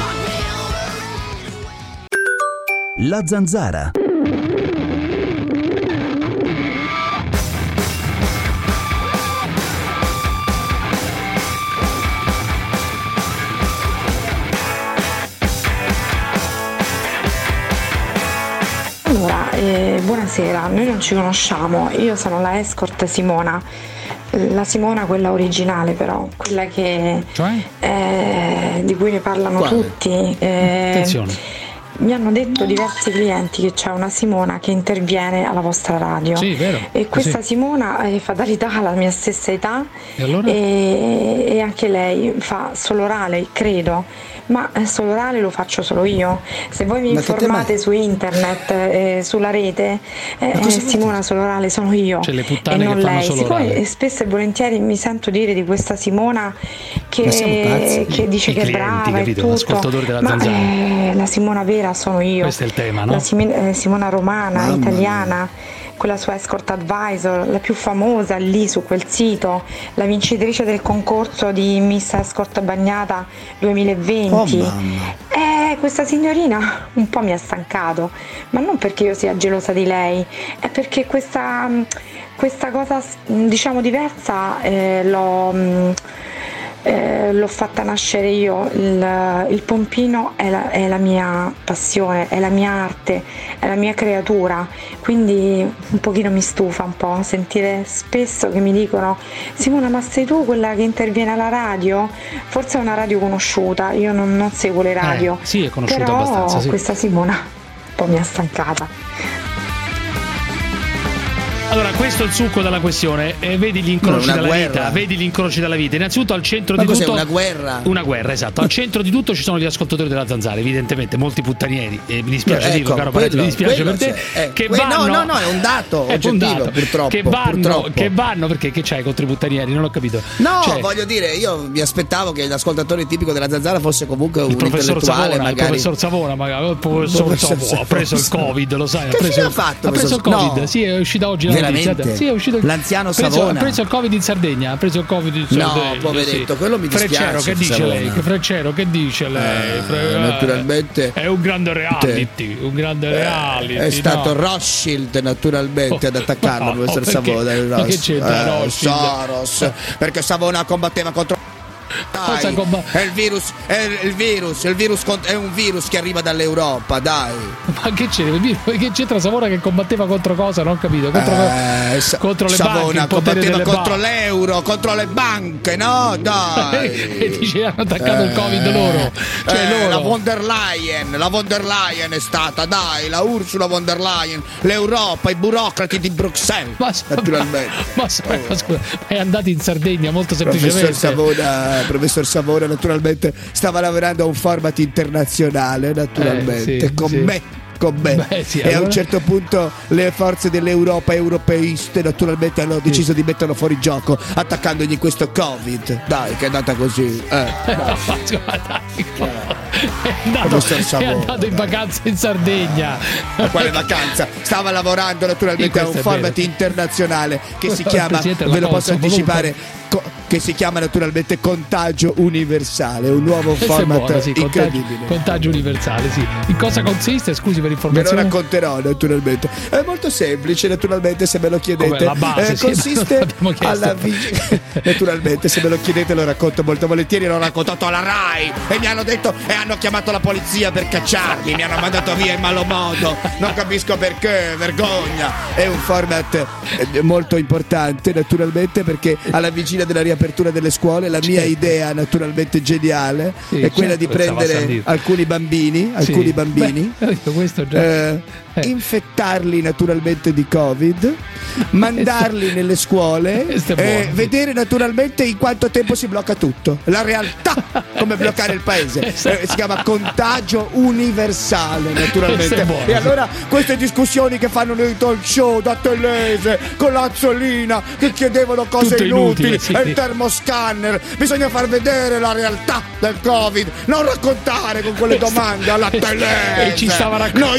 La Zanzara. Allora, buonasera, noi non ci conosciamo, io sono la escort Simona, la Simona quella originale però, quella che di cui ne parlano tutti. Attenzione. Mi hanno detto diversi clienti che c'è una Simona che interviene alla vostra radio. Sì, vero. E questa Simona fa da età alla mia stessa età allora? e anche lei fa solo orale, credo. Ma solo orale lo faccio solo io. Se voi mi informate su internet, sulla rete, Simona solo orale sono io, cioè, le puttane e non che fanno lei. solo Siccome orale. spesso e volentieri mi sento dire di questa Simona che dice che è brava e tutto, della ma la Simona vera sono io. Questo è il tema, no? La Simona romana, italiana, quella sua escort advisor, la più famosa lì su quel sito, la vincitrice del concorso di Miss Escort Bagnata 2020. Questa signorina un po' mi ha stancato, ma non perché io sia gelosa di lei, è perché questa cosa diciamo diversa l'ho l'ho fatta nascere io, il pompino è la mia passione, è la mia arte, è la mia creatura, quindi un pochino mi stufa un po' sentire spesso che mi dicono: Simona, ma sei tu quella che interviene alla radio? Forse è una radio conosciuta, io non seguo le radio, sì, è conosciuta però abbastanza, sì. Questa Simona un po' mi ha stancata. Allora, questo è il succo della questione. Vedi gli incroci della vita. Innanzitutto al centro di tutto. Una guerra? Una guerra, esatto. Al centro di tutto ci sono gli ascoltatori della Zanzara, evidentemente, molti puttanieri. Mi dispiace dirlo, caro Pareto, mi dispiace per te. Che vanno. No, è un dato oggettivo, purtroppo. Che vanno perché che c'hai contro i puttanieri? Non ho capito. No, voglio dire, io mi aspettavo che l'ascoltatore tipico della Zanzara fosse comunque un intellettuale, magari. Il professor Savona, magari. Il professor Savona ha preso il Covid, lo sai. Che fine ha fatto? Ha preso il Covid, sì, è uscita oggi la notizia. Sì, è uscito l'anziano Savona. Ha preso il Covid in Sardegna. No, poveretto, quello mi dispiace. Freccero, che dice lei? Naturalmente è un grande reality. È stato Rothschild, naturalmente, ad attaccarlo, il professor Savona. Ma che c'entra Rothschild? Soros, perché Savona combatteva contro. È il virus è un virus che arriva dall'Europa, dai. Ma che c'entra Savona che combatteva contro cosa? Non ho capito. Contro le Savona banche. Combatteva contro l'euro, contro le banche, no? Dai. E dice hanno attaccato il Covid loro. La von der Leyen è stata, dai, la Ursula von der Leyen, l'Europa, i burocrati di Bruxelles. Naturalmente. Ma scusa, è andato in Sardegna molto semplicemente. Professor Savona naturalmente stava lavorando a un format internazionale, naturalmente, con me. E a un certo punto le forze dell'Europa europeiste naturalmente hanno deciso di metterlo fuori gioco attaccandogli questo Covid. Dai, che è andata così. È andato in vacanza in Sardegna. Ma quale vacanza? Stava lavorando naturalmente a un format internazionale che si chiama, ve lo posso anticipare, che si chiama naturalmente Contagio Universale, un nuovo format incredibile. Contagio Universale, sì. In cosa consiste? Scusi per l'informazione. Ve lo racconterò naturalmente. È molto semplice, naturalmente, se me lo chiedete. La base, consiste alla naturalmente, se me lo chiedete lo racconto molto volentieri. L'ho raccontato alla Rai e mi hanno detto e hanno chiamato la polizia per cacciarmi, mi hanno mandato via in malo modo. Non capisco perché, vergogna. È un format molto importante naturalmente, perché alla vigilia della riapertura delle scuole la mia idea naturalmente geniale è quella di prendere alcuni bambini questo già. Infettarli naturalmente di Covid, mandarli nelle scuole e vedere naturalmente in quanto tempo si blocca tutto, la realtà, come bloccare il paese. Si chiama Contagio Universale naturalmente. E allora queste discussioni che fanno nei talk show da Telese con l'Azzolina che chiedevano cose inutili e il termoscanner, bisogna far vedere la realtà del Covid, non raccontare con quelle domande alla Telese. E ci stava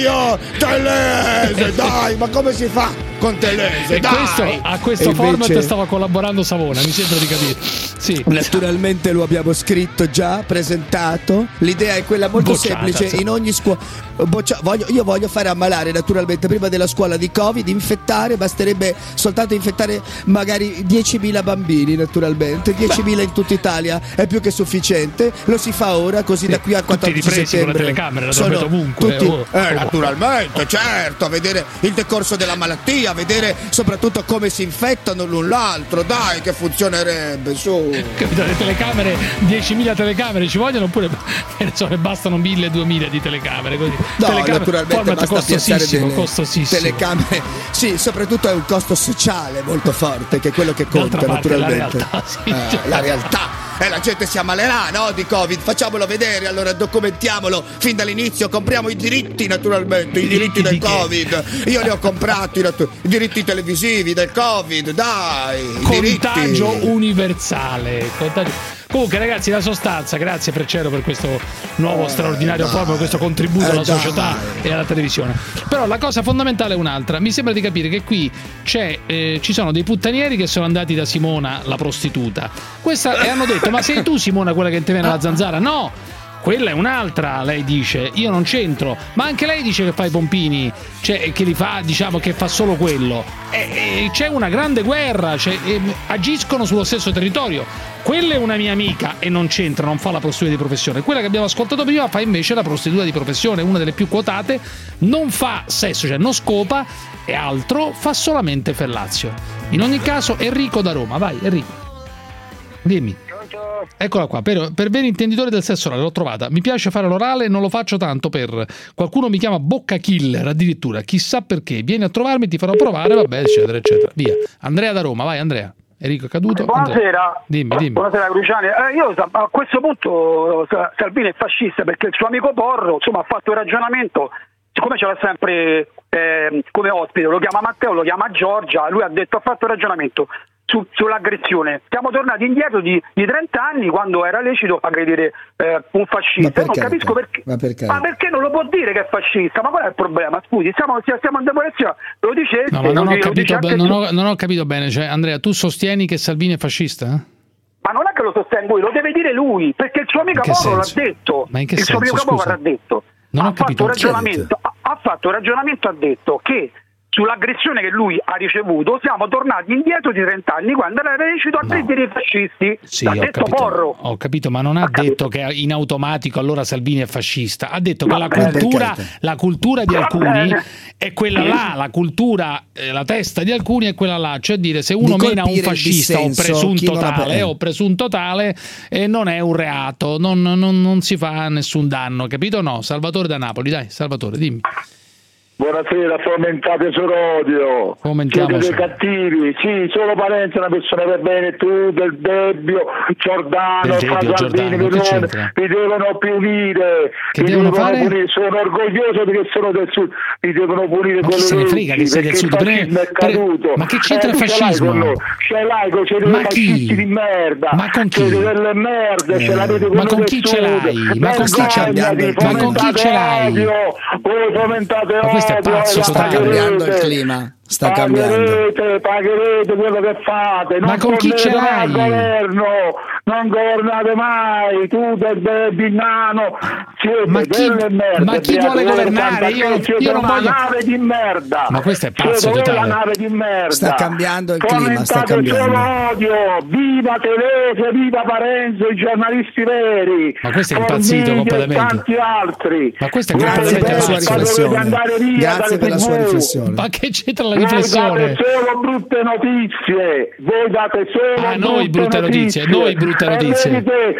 Telese, dai, ma come si fa con Telese? Dai. A questo format stava collaborando Savona, mi sembra di capire. Sì. Naturalmente lo abbiamo scritto già, presentato. L'idea è quella molto semplice, in ogni scuola. Io voglio fare ammalare naturalmente prima della scuola di Covid, infettare, basterebbe soltanto infettare magari 10.000 bambini naturalmente, 10.000 in tutta Italia è più che sufficiente. Lo si fa ora, così da qui al 14 settembre con la telecamera, sono ovunque. Naturalmente, certo, a vedere il decorso della malattia, a vedere soprattutto come si infettano l'un l'altro, dai, che funzionerebbe, su. Capito, le telecamere, 10.000 telecamere ci vogliono, oppure ne bastano 1.000-2.000 di telecamere, così. No, naturalmente basta costosissimo. Telecamere, sì, soprattutto è un costo sociale molto forte, che è quello che conta naturalmente. La realtà. La gente si ammalerà, no, di Covid, facciamolo vedere, allora documentiamolo fin dall'inizio, compriamo i diritti naturalmente, i diritti del Covid. Io li ho comprati, i diritti televisivi del Covid, dai. Contagio universale. Comunque ragazzi, la sostanza, grazie Freccero per questo nuovo straordinario format, questo contributo alla società e alla televisione. Però la cosa fondamentale è un'altra. Mi sembra di capire che qui ci sono dei puttanieri che sono andati da Simona, la prostituta. E hanno detto: ma sei tu Simona quella che interviene alla Zanzara? No! quella è un'altra, lei dice, io non c'entro, ma anche lei dice che fa i pompini, cioè che li fa, diciamo che fa solo quello, e c'è una grande guerra, agiscono sullo stesso territorio. Quella è una mia amica e non c'entra, non fa la prostituta di professione. Quella che abbiamo ascoltato prima fa invece la prostituta di professione, una delle più quotate, non fa sesso, cioè non scopa e altro, fa solamente fellazio. In ogni caso Enrico da Roma, vai Enrico. Dimmi. Eccola qua, per veri intenditori del sesso orale, l'ho trovata. Mi piace fare l'orale, non lo faccio tanto per... Qualcuno mi chiama bocca killer addirittura, chissà perché. Vieni a trovarmi, ti farò provare, vabbè, eccetera, eccetera. Via. Andrea da Roma, vai Andrea. Enrico è caduto. Buonasera. Dimmi. Buonasera Cruciani. Io a questo punto Salvini è fascista perché il suo amico Porro, insomma, ha fatto il ragionamento, siccome ce l'ha sempre come ospite, lo chiama Matteo, lo chiama Giorgia, lui ha fatto il ragionamento sull'aggressione. Siamo tornati indietro di 30 anni quando era lecito aggredire un fascista. Non capisco perché. Ma perché non lo può dire che è fascista? Ma qual è il problema? Scusi, stiamo in democrazia, lo dice. No, ma non ho capito bene, cioè, Andrea, tu sostieni che Salvini è fascista? Ma non è che lo sostengo io, lo deve dire lui, perché il suo amico Porro l'ha detto. Ma in che senso? Il suo amico Porro l'ha detto. Non ho capito. Ha fatto un ragionamento, ha detto che sull'aggressione che lui ha ricevuto siamo tornati indietro di 30 anni quando era lecito aggredire i fascisti. Sì, l'ha detto Porro. Ho capito, ma non ha detto che in automatico allora Salvini è fascista. Ha detto che la cultura di alcuni è quella là, la cultura, la testa di alcuni è quella là, cioè dire se uno mena un fascista o presunto tale non è un reato, non si fa nessun danno, capito? No, Salvatore da Napoli, dai, Salvatore, dimmi. Buonasera, fomentate solo odio, siete dei cattivi, sì, solo Parenzo è una persona per bene, tu, Del Debbio, Giordano, Salvini, vi devono punire, punire, sono orgoglioso perché sono del sud, vi devono punire con le leggi, che sei del sud, è caduto. Ma che c'entra il fascismo? C'è laico, c'è dei fascisti di merda, c'è delle merde, ce l'avete con ma con chi ce l'hai? Ma con chi ce l'hai? Voi fomentate odio. È pazzo, sta cambiando il clima. Sta cambiando. Pagherete quello che fate. Ma con chi ce l'hai? Non governate mai. Tu del nano. Ma chi vuole governare? Io non voglio. Nave di merda. Ma questo è pazzo totale. La nave di merda. Sta cambiando il clima. Sta cambiando. Solo odio. Viva Telese, viva Parenzo, i giornalisti veri. Ma questo è impazzito completamente. Tanti altri. Ma questo è completamente la sua riflessione. Grazie per la sua riflessione. Ma che c'entra la riflessione? Voi date solo brutte notizie. Voi date solo noi brutte notizie. Noi brutte notizie.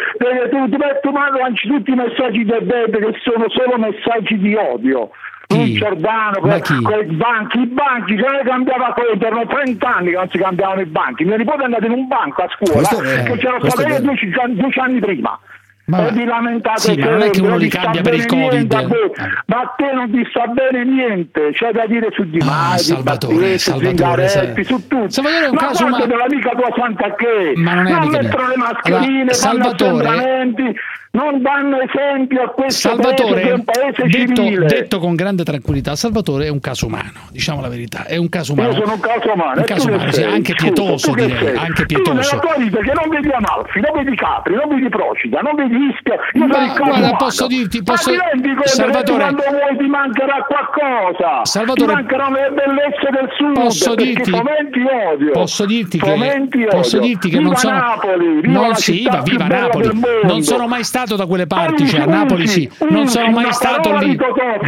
Tu lanci tutti i messaggi del Bebe che sono solo messaggi di odio. Un Giordano, i banchi, se ne cambiava conto, erano 30 anni che non si cambiavano i banchi. Mio nipote è andato in un banco a scuola che c'era stato io 10 anni prima. Ma non è che uno li cambia per il Covid. Ma a te non ti sta bene niente, c'è da dire su di mai, Salvatore, su tutto. Salvatore è un caso umano. Dell'amica tua Santa che ma non è amica mia. Mettono le mascherine, Salvatore, non danno esempio a questo Salvatore, paese, che è un paese civile. Detto con grande tranquillità, Salvatore è un caso umano, diciamo la verità, è un caso umano. Io sono un caso umano, sì, anche pietoso, direi, anche pietoso. Tu nella tua vita che non vedi Amalfi, non vedi Capri, non vedi Procida, non vedi Ischia, guarda, posso dirti, Salvatore, quando vuoi ti mancherà qualcosa, Salvatore, ti mancheranno le bellezze del sud, posso dirti che non sono Napoli, viva Napoli, non sono mai stato da quelle parti, cioè a Napoli sì, non sono mai stato lì.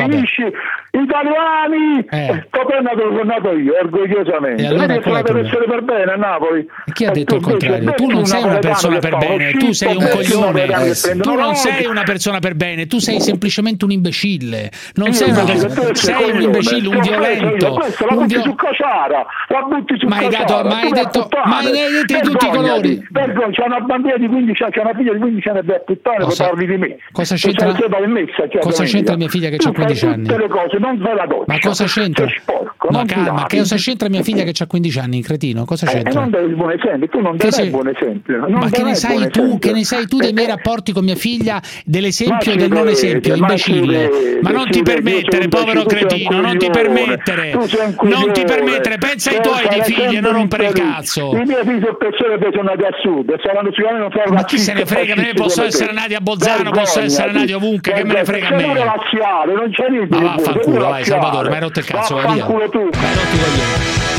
Italiani, sono nato io orgogliosamente. Allora deve essere per bene a Napoli. Chi ha detto il contrario? Tu non sei una persona per bene, tu sei un coglione. Tu non sei una persona per bene, tu sei semplicemente un imbecille. Non sei una persona, sei un imbecille, un violento. Ma hai detto di tutti i colori. C'è una bambina di 15 anni, c'è una figlia di 15 anni a puttane, parli di me. Cosa c'entra mia figlia che ha 15 anni? Le cose, non fai la doccia. Ma cosa c'entra? Sei sporco, Ma non calma, che cosa c'entra mia figlia che ha 15 anni, cretino? Cosa c'entra? Non dai il buon esempio, tu non dai il buon esempio. Ma che ne sai tu? Che ne sai tu dei miei rapporti con mia figlia, dell'esempio e del non esempio, imbecille? Ma non ti permettere, povero cretino, non ti permettere. Non ti permettere, pensa ai tuoi di figli e non rompere il cazzo. I miei figli sono nati a sud, saranno sicuramente non ma chi se ne frega, me posso essere nati a Bolzano, posso essere nati ovunque, che me ne frega a me. Non c'è niente. Ma vaffanculo, vai Salvatore, mi hai rotto il cazzo, vai via. Mi hai rotto i coglioni.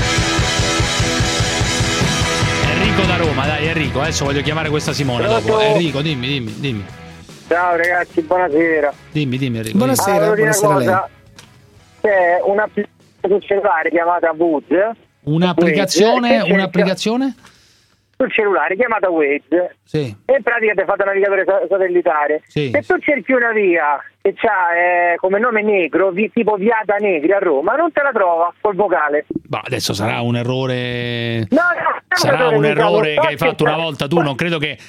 Enrico da Roma, dai Enrico, adesso voglio chiamare questa Simone dopo. Enrico, dimmi. Ciao ragazzi, buonasera. Dimmi Enrico. Buonasera, buonasera a lei. C'è un'applicazione sul cellulare chiamata Woods. Un'applicazione? Sul cellulare chiamata Waze, sì. E in pratica ti ha fatto navigatore satellitare. Sì. Se tu cerchi una via che ha come nome Negro, tipo Viata Negri a Roma, non te la trova col vocale. Ma adesso sarà un errore. No, sarà un errore che hai fatto una volta tu. Non credo che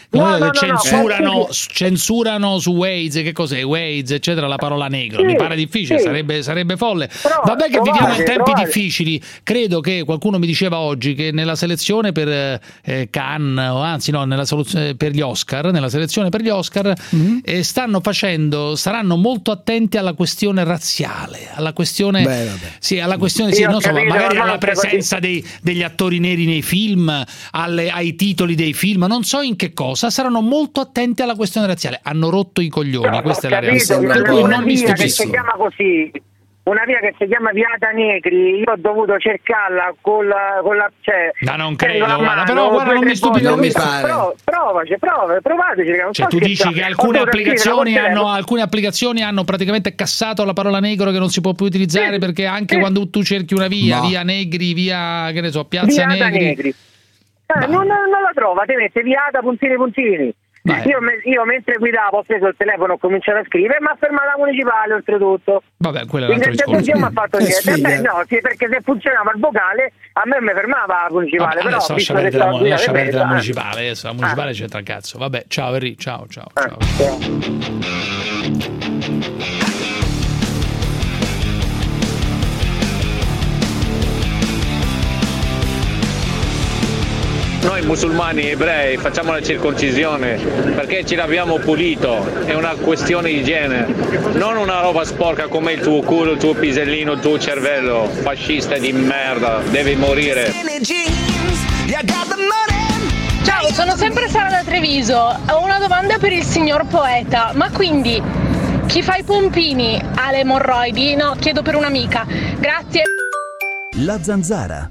censurano su Waze. Che cos'è? Waze, eccetera, la parola negro. Sì, mi pare difficile, sarebbe folle. Vabbè, che viviamo in tempi difficili. Credo che qualcuno mi diceva oggi che nella selezione per Cannes, o anzi no, per gli Oscar, nella selezione per gli Oscar, saranno molto attenti alla questione razziale, alla questione magari alla presenza degli attori neri nei film, ai titoli dei film, non so in che cosa, saranno molto attenti alla questione razziale. Hanno rotto i coglioni, questa è la realtà. Per cui non mi stupisco. Si chiama così. Una via che si chiama Viata Negri, io ho dovuto cercarla con la ma non credo, però non mi stupisco, non mi pare. Provateci. Cioè, tu dici che alcune applicazioni hanno praticamente cassato la parola negro, che non si può più utilizzare, perché anche quando tu cerchi una via, via Negri, via, che ne so, Piazza Negri. Non la trova, ti mette Viata puntini. Io mentre guidavo ho preso il telefono, ho cominciato a scrivere, ma ha fermato la municipale oltretutto. Vabbè, quello è un altro discorso. Mi ha fatto niente. Perché se funzionava il vocale a me mi fermava la municipale. Però lascia perdere la municipale, adesso la municipale c'entra il cazzo. Vabbè, ciao Enrico, ciao. Noi musulmani ebrei facciamo la circoncisione perché ce l'abbiamo pulito, è una questione di igiene, non una roba sporca come il tuo culo, il tuo pisellino, il tuo cervello, fascista di merda, devi morire. Ciao, sono sempre Sara da Treviso, ho una domanda per il signor Poeta, ma quindi chi fa i pompini ha le emorroidi? No, chiedo per un'amica, grazie. La Zanzara.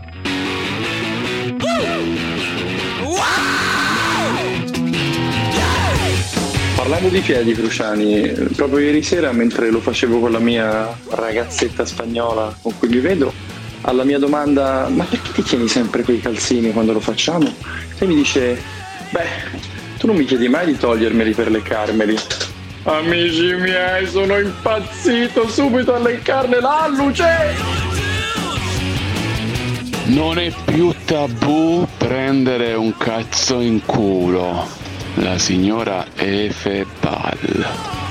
Parlando di piedi, Cruciani, proprio ieri sera mentre lo facevo con la mia ragazzetta spagnola con cui mi vedo, alla mia domanda "ma perché ti tieni sempre quei calzini quando lo facciamo?" lei mi dice "tu non mi chiedi mai di togliermeli per leccarmeli." Amici miei, sono impazzito subito a leccarne l'alluce. Non è più tabù prendere un cazzo in culo. La signora Efe Pal.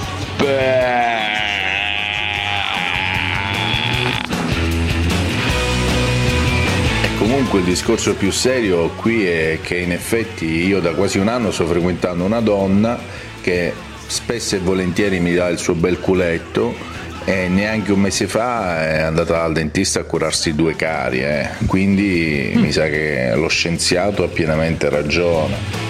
Comunque il discorso più serio qui è che in effetti io da quasi un anno sto frequentando una donna che spesso e volentieri mi dà il suo bel culetto, e neanche un mese fa è andata al dentista a curarsi 2 carie, quindi mi sa che lo scienziato ha pienamente ragione.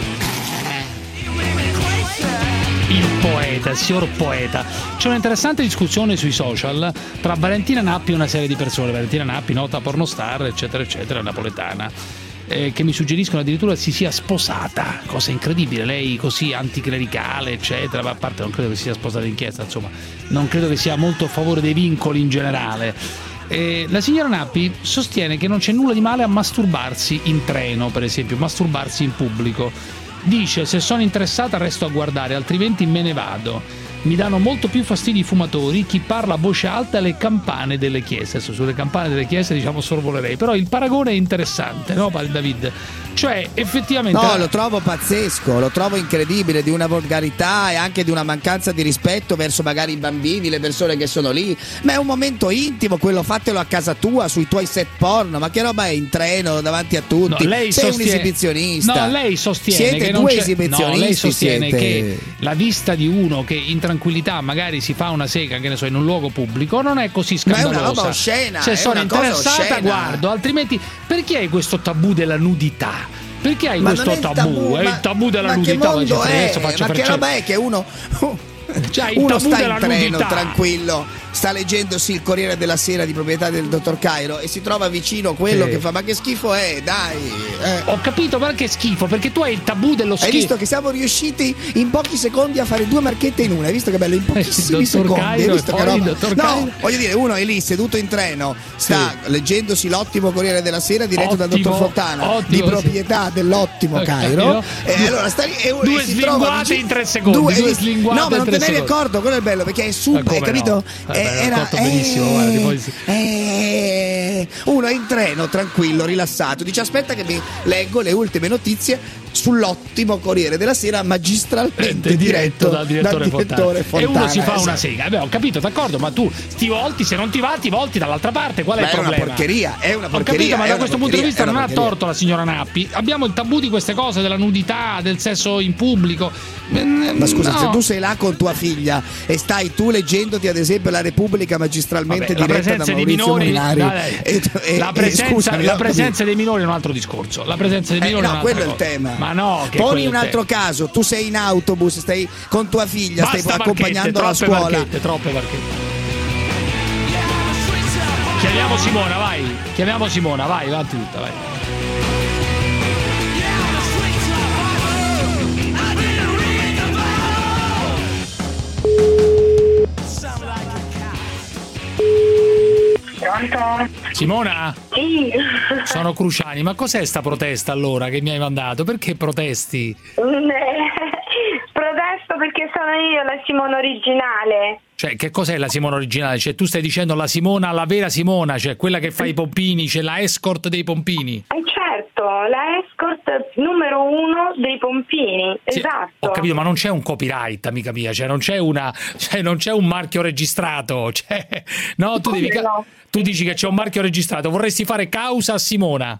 Il signor Poeta. C'è un'interessante discussione sui social tra Valentina Nappi e una serie di persone. Valentina Nappi, nota pornostar, eccetera, eccetera, napoletana, che mi suggeriscono addirittura si sia sposata, cosa incredibile, lei così anticlericale, eccetera, ma a parte non credo che sia sposata in chiesa, insomma, non credo che sia molto a favore dei vincoli in generale. La signora Nappi sostiene che non c'è nulla di male a masturbarsi in treno, per esempio, masturbarsi in pubblico. Dice: se sono interessata resto a guardare, altrimenti me ne vado. mi danno molto più fastidio i fumatori, chi parla a voce alta e le campane delle chiese. Adesso sulle campane delle chiese sorvolerei, però il paragone è interessante, no David? Cioè effettivamente no, lo trovo pazzesco, lo trovo incredibile, di una volgarità e anche di una mancanza di rispetto verso magari i bambini, le persone che sono lì, ma è un momento intimo quello, fatelo a casa tua, sui tuoi set porno, ma che roba è in treno davanti a tutti? No, lei sei un esibizionista. No, lei sostiene siete che due esibizionisti. No, lei sostiene siete... che la vista di uno che in tranquillità magari si fa una sega, che ne so, in un luogo pubblico non è così scandalosa. Ma è una roba oscena. Se sono interessata oscena. Guardo, altrimenti perché hai questo tabù della nudità? Perché hai questo tabù? È il tabù della nudità. Che mondo è? Ma che roba è che uno sta in treno tranquillo, sta leggendosi il Corriere della Sera di proprietà del dottor Cairo e si trova vicino quello che fa ma che schifo è, dai. Ho capito, ma che schifo, perché tu hai il tabù dello schifo. Hai visto che siamo riusciti in pochi secondi a fare 2 marchette in una, hai visto che bello, in pochissimi secondi. Hai visto che roba? No, voglio dire, uno è lì seduto in treno, sta leggendosi l'ottimo Corriere della Sera diretto dal dottor Fontana di proprietà dell'ottimo Cairo, e allora sta lì e due si trova slinguate in 3 secondi. Due slinguate. No, ma non te ne eri accorto, quello è bello perché è super, hai capito? No? Era benissimo, guarda, uno è in treno tranquillo, rilassato, dice aspetta che mi leggo le ultime notizie sull'ottimo Corriere della Sera magistralmente diretto dal direttore Fontana. E uno si fa una sega. Ho capito, d'accordo, ma tu ti volti, se non ti volti dall'altra parte, qual è il problema? È una porcheria. Ho capito, ma da questo punto di vista non ha torto la signora Nappi. Abbiamo il tabù di queste cose, della nudità, del sesso in pubblico. Ma scusa, se tu sei là con tua figlia e stai tu leggendoti ad esempio la Repubblica magistralmente diretta da Maurizio Molinari, la presenza dei minori è un altro discorso. La presenza dei minori è un altro quello è il tema. Ma no, poni un altro caso, tu sei in autobus, stai con tua figlia, stai accompagnando alla scuola. Troppe marchette. Chiamiamo Simona, vai, va tutta, vai. Pronto? Simona? Sì. Sono Cruciani, ma cos'è sta protesta allora che mi hai mandato? Perché protesti? Protesto perché sono io la Simona originale. Cioè, che cos'è la Simona originale? Cioè, tu stai dicendo la Simona, la vera Simona, cioè quella che fa i pompini, c'è la escort dei pompini. Certo, la escort numero 1 dei pompini, sì, esatto. Ho capito, ma non c'è un copyright, amica mia, cioè non c'è un marchio registrato, cioè, no, tu dici che c'è un marchio registrato, vorresti fare causa a Simona.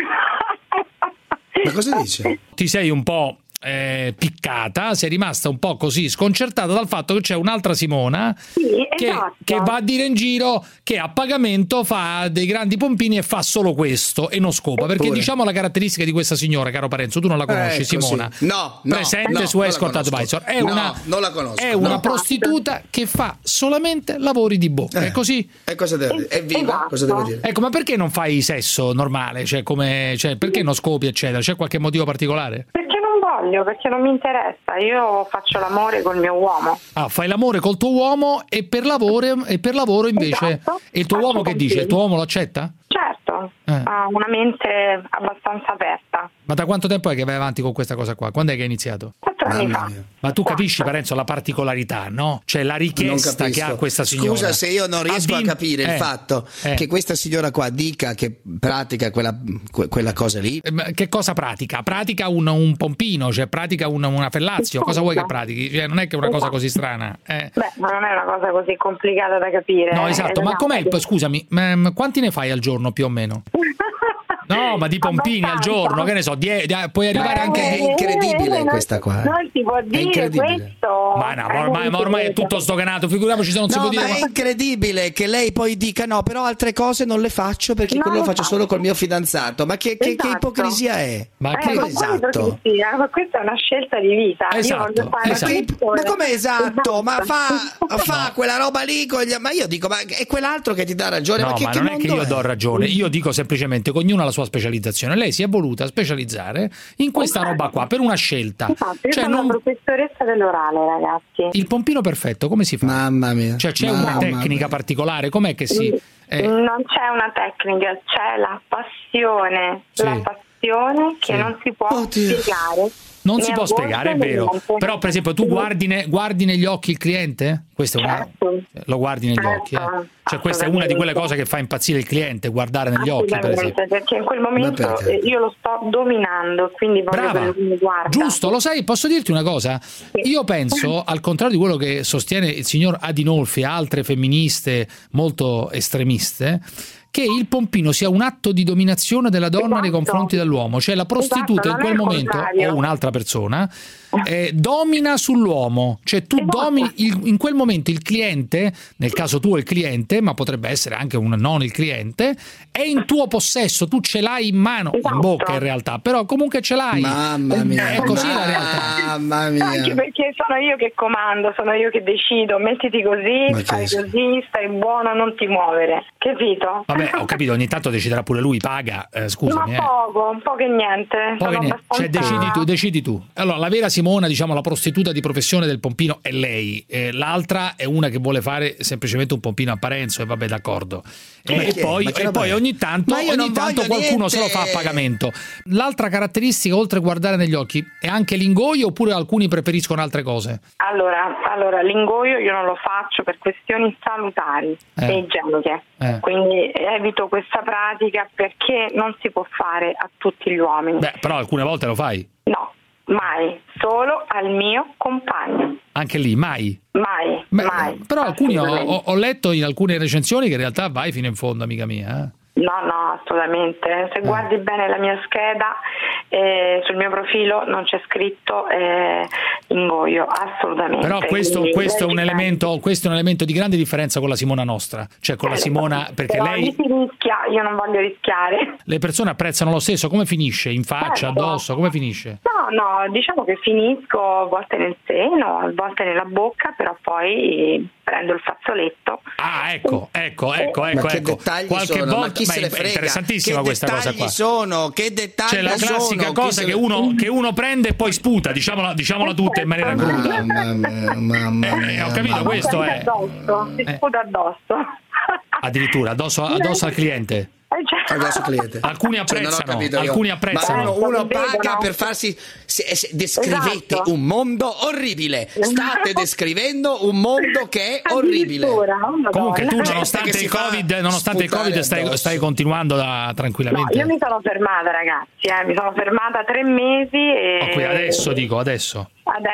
Ma cosa dice? Ti sei un po' piccata, sei rimasta un po' così sconcertata dal fatto che c'è un'altra Simona che va a dire in giro che a pagamento fa dei grandi pompini e fa solo questo e non scopa, perché diciamo la caratteristica di questa signora, caro Parenzo, tu non la conosci, Simona? No, presente su Escort Advisor, non la conosco. È una prostituta che fa solamente lavori di bocca, è così? E cosa deve dire? È viva? Esatto. Cosa devo dire? Ecco, ma perché non fai sesso normale? Cioè perché non scopi eccetera? C'è qualche motivo particolare? Perché non mi interessa, io faccio l'amore col mio uomo. Ah, fai l'amore col tuo uomo e per lavoro invece. Esatto. E il tuo uomo che dice? Il tuo uomo lo accetta? Certo, ha una mente abbastanza aperta. Ma da quanto tempo è che vai avanti con questa cosa qua? Quando è che hai iniziato? 4 anni fa. Ma tu capisci, Parenzo, la particolarità, no? Cioè la richiesta che ha questa signora. Scusa se io non riesco a capire il fatto che questa signora qua dica che pratica quella cosa lì. Che cosa pratica? Pratica un pompino, cioè pratica una fellazio. Cosa vuoi che pratichi? Cioè, non è che è una cosa così strana. Beh, ma non è una cosa così complicata da capire. No, esatto, ma com'è scusami, quanti ne fai al giorno più o meno? No, ma di pompini al giorno, che ne so, puoi arrivare anche. È incredibile questa qua. Non si può dire questo. Ma no, ormai è tutto stocanato, figuriamoci se non si può dire. Ma è incredibile che lei poi dica no, però altre cose non le faccio perché quello lo faccio solo col mio fidanzato. Ma che ipocrisia è? Ma che esatto. Questa è una scelta di vita. Esatto. Ma come esatto? Ma fa quella roba lì ma io dico, ma è quell'altro che ti dà ragione? No, ma non è che io do ragione, io dico semplicemente che ognuno ha la sua specializzazione. Lei si è voluta specializzare in questa roba qua per una scelta. Io sono una professoressa dell'orale, ragazzi. Il pompino perfetto come si fa? Mamma mia. Cioè c'è una tecnica particolare? Com'è che si... Non c'è una tecnica, c'è la passione. Sì. La passione che non si può spiegare. Non si può spiegare, è vero. Però per esempio tu guardi negli occhi il cliente? Questo lo guardi negli occhi, Cioè questa è una di quelle cose che fa impazzire il cliente, guardare negli occhi, per esempio. Perché in quel momento io lo sto dominando, quindi voglio che lui mi guarda. Giusto, lo sai, posso dirti una cosa? Io penso, al contrario di quello che sostiene il signor Adinolfi e altre femministe molto estremiste, che il pompino sia un atto di dominazione della donna nei confronti dell'uomo, cioè la prostituta in quel momento o un'altra persona domina sull'uomo, cioè tu domini in quel momento il cliente, nel caso tuo il cliente, ma potrebbe essere anche non il cliente, è in tuo possesso, tu ce l'hai in mano, in bocca in realtà, però comunque ce l'hai. Mamma mia, è così la realtà. Mamma mia. Anche perché sono io che comando, sono io che decido, mettiti così, fai così, stai buono, non ti muovere, capito? Vabbè, ho capito, ogni tanto deciderà pure lui, paga, scusami. Ma poco, un po' che niente. Cioè decidi tu. Allora, la vera Simona, diciamo la prostituta di professione del pompino è lei, l'altra è una che vuole fare semplicemente un pompino a Parenzo e vabbè, d'accordo. E poi ogni tanto qualcuno se lo fa a pagamento. L'altra caratteristica, oltre a guardare negli occhi, è anche l'ingoio, oppure alcuni preferiscono altre cose? Allora l'ingoio io non lo faccio per questioni salutari e igieniche. Quindi evito questa pratica perché non si può fare a tutti gli uomini. Beh, però alcune volte lo fai? No, mai, solo al mio compagno. Anche lì, mai? Mai. Però alcuni ho letto in alcune recensioni che in realtà vai fino in fondo, amica mia. No, assolutamente. Se guardi bene la mia scheda, sul mio profilo non c'è scritto ingoio, assolutamente. Però questo è un elemento di grande differenza con la Simona nostra, cioè con la Simona, perché lei si rischia, io non voglio rischiare. Le persone apprezzano lo stesso, come finisce? In faccia, addosso, come finisce? No, diciamo che finisco a volte nel seno, a volte nella bocca, però poi prendo il fazzoletto. Ah, ecco. Qualche sono? volta, se ne frega? È interessantissima questa cosa qua. Che dettagli C'è la classica cosa che uno prende e poi sputa, diciamola tutta in maniera cruda. Ho capito, questo è. Si sputa addosso. Addirittura addosso al cliente. Alcuni apprezzano, uno paga per farsi descrivete un mondo orribile, state descrivendo un mondo che è orribile. Comunque tu nonostante il Covid stai continuando tranquillamente. No, io mi sono fermata, ragazzi, mi sono fermata 3 mesi e adesso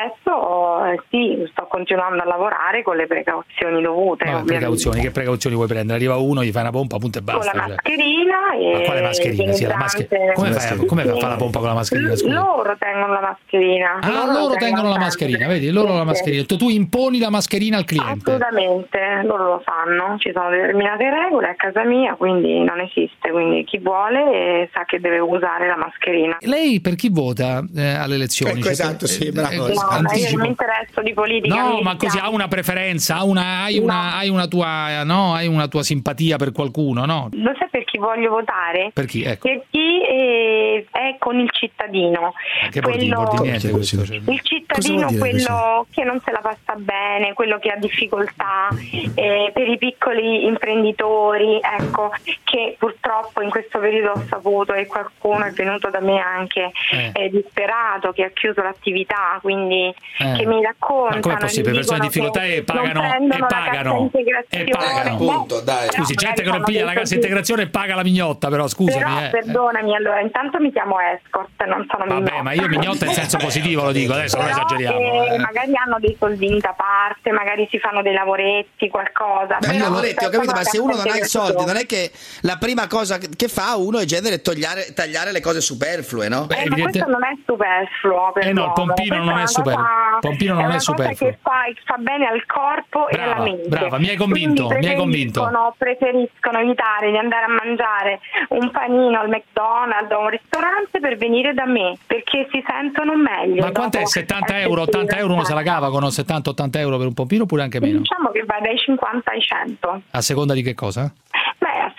sì, sto continuando a lavorare con le precauzioni dovute. Che precauzioni vuoi prendere? Arriva uno, gli fai una pompa, punto e basta. Con la mascherina e ma quale mascherina? Sì, la mascherina. Come fai a fare la pompa con la mascherina? Scusa. Loro tengono la mascherina. Loro tengono la mascherina, vedi? Loro la mascherina. Tu imponi la mascherina al cliente. Assolutamente, loro lo fanno. Ci sono determinate regole a casa mia, quindi non esiste. Quindi chi vuole sa che deve usare la mascherina. Lei per chi vota alle elezioni? Esatto, sì, bravo. No, ma io non mi interesso di politica. No, ma così ha una preferenza, hai una tua simpatia per qualcuno, no? Lo sai per chi voglio votare? Per chi? Ecco. Per chi è con il cittadino. Che niente questo. Il cittadino, quello che non se la passa bene, quello che ha difficoltà, per i piccoli imprenditori, ecco, che purtroppo in questo periodo ho saputo e qualcuno è venuto da me anche disperato, che ha chiuso l'attività, quindi che mi raccontano. Ma com'è possibile? Persone in difficoltà e pagano. Appunto, dai. Scusi, gente che non piglia la cassa integrazione e paga la mignotta, però scusami. Però, perdonami, allora intanto mi chiamo escort, non sono mignotta. Vabbè, ma io mignotta in senso positivo lo dico, adesso non esageriamo. Magari hanno dei soldini da parte, magari si fanno dei lavoretti, qualcosa. Lavoretti, ho capito, ma se uno non ha i soldi, non è che la prima cosa che fa uno è tagliare le cose superflue, no? Ma questo non è superfluo. No, il pompino non è superfluo. Pompino non è superfluo. Che fa bene al corpo e alla mente. Brava, mi hai convinto. Preferiscono evitare di andare a mangiare un panino al McDonald's o un ristorante per venire da me, perché si sentono meglio. Ma quant'è? 70 euro? 80 euro uno se la cava con 70-80 euro per un pompino, oppure anche meno? Diciamo che va dai 50 ai 100. A seconda di che cosa? A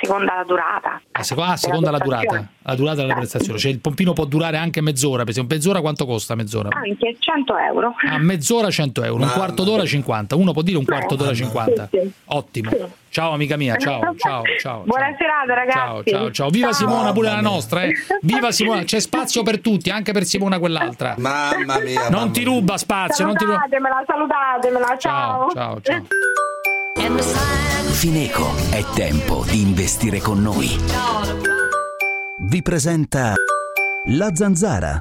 seconda la durata. Seconda la durata della prestazione. Cioè il pompino può durare anche mezz'ora, per esempio. Mezz'ora quanto costa mezz'ora? Anche 100 euro. Mezz'ora 100 euro, un quarto d'ora 50. Uno può dire un quarto d'ora 50. Sì. Ottimo. Sì. Ciao amica mia, ciao. Buona serata ragazzi. Ciao. Viva Simona pure la nostra, Viva Simona, c'è spazio per tutti, anche per Simona quell'altra. Mamma mia. Non ti ruba spazio, Salutatemela, ciao. Ciao. Fineco, è tempo di investire con noi. Vi presenta La Zanzara.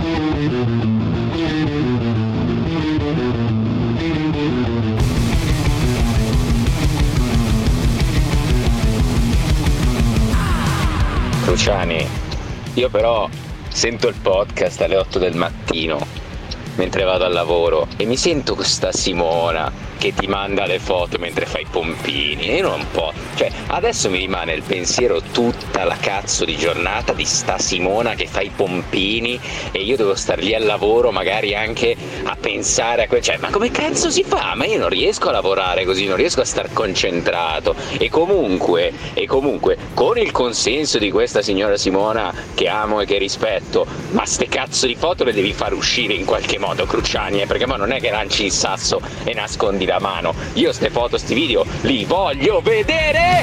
Cruciani, io però sento il podcast alle 8 del mattino mentre vado al lavoro e mi sento questa Simona che ti manda le foto mentre fai pompini e io non po', cioè adesso mi rimane il pensiero tutta la cazzo di giornata di sta Simona che fa i pompini e io devo star lì al lavoro magari anche a pensare a cioè ma come cazzo si fa? Ma io non riesco a lavorare così, non riesco a star concentrato e comunque con il consenso di questa signora Simona che amo e che rispetto, ma ste cazzo di foto le devi far uscire in qualche modo, Cruciani, perché ma non è che lanci il sasso e nascondi la mano. Io ste foto, sti video li voglio vedere.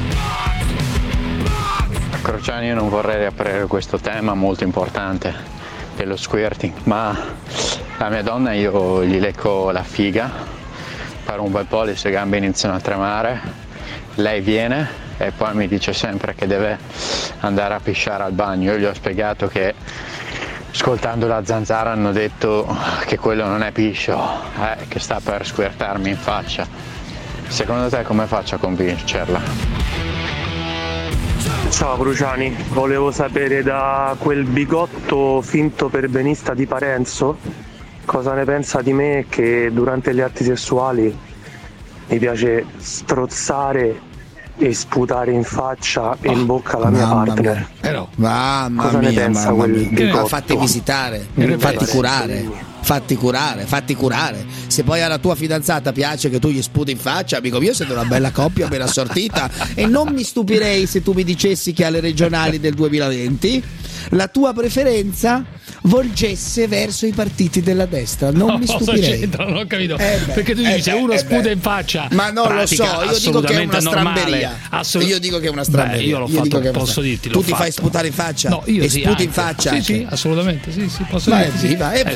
Cruciani, io non vorrei riaprire questo tema molto importante dello squirting, ma la mia donna io gli lecco la figa, per un bel po' le sue gambe iniziano a tremare, lei viene e poi mi dice sempre che deve andare a pisciare al bagno. Io gli ho spiegato che ascoltando la Zanzara hanno detto che quello non è piscio, che sta per squirtarmi in faccia. Secondo te come faccio a convincerla? Ciao Cruciani, volevo sapere da quel bigotto finto perbenista di Parenzo cosa ne pensa di me che durante gli atti sessuali mi piace strozzare e sputare in faccia e in bocca la mia partner. Mamma cosa mia, ne pensa quel bigotto? Fatti visitare, fatti curare. Se poi alla tua fidanzata piace che tu gli sputi in faccia, amico mio, siete una bella coppia ben assortita e non mi stupirei se tu mi dicessi che alle regionali del 2020 la tua preferenza volgesse verso i partiti della destra. Non mi stupirei. Non ho capito. Perché tu dici se uno sputa in faccia, ma non lo so, io dico che è una stramberia. Io dico che è una stramberia. Io l'ho fatto, posso dirti. Tu ti fai sputare in faccia? No, io sì. Sputi in faccia? Sì, assolutamente. Sì, posso ma dirti.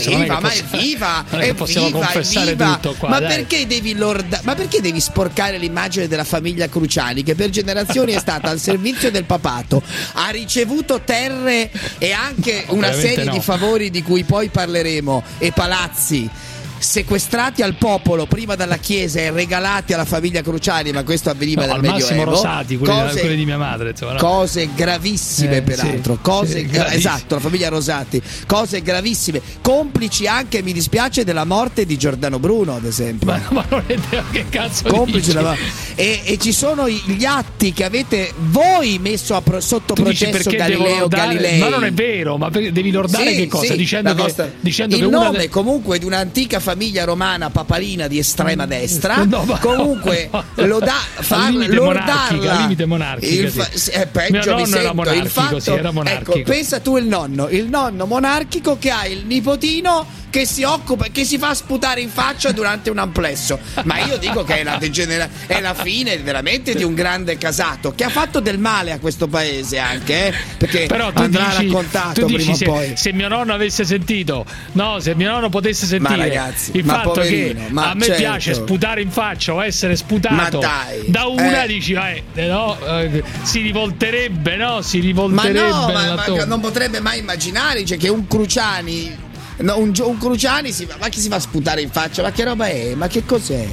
È viva. Ma perché devi ma perché devi sporcare l'immagine della famiglia Cruciani che per generazioni è stata al servizio del papato, ha ricevuto terre e anche una serie di favori di cui poi parleremo e palazzi sequestrati al popolo prima dalla chiesa e regalati alla famiglia Cruciani, ma questo avveniva nel Medioevo. Al massimo rosati, quelli di mia madre, insomma, no? Cose gravissime peraltro, esatto, la famiglia Rosati, cose gravissime, complici anche, mi dispiace, della morte di Giordano Bruno, ad esempio. Ma non è che cazzo complici e ci sono gli atti che avete voi messo sotto processo Galileo Galilei. Ma non è vero, ma devi lordare che cosa? Dicendo il nome comunque di un'antica famiglia romana paparina di estrema destra, comunque lo dà al limite monarchico. Peggio mi sento. Era monarchico, era monarchico. Ecco, pensa tu il nonno monarchico che ha il nipotino che si occupa, che si fa sputare in faccia durante un amplesso. Ma io dico che è la fine veramente di un grande casato che ha fatto del male a questo paese anche, perché però andrà raccontato prima o poi. Se mio nonno avesse sentito, se mio nonno potesse sentire il fatto poverino, che a me piace sputare in faccia o essere sputato da una, dici si rivolterebbe, ma non potrebbe mai immaginare che un Cruciani un Cruciani ma chi si va a sputare in faccia? Ma che roba è? Ma che cos'è?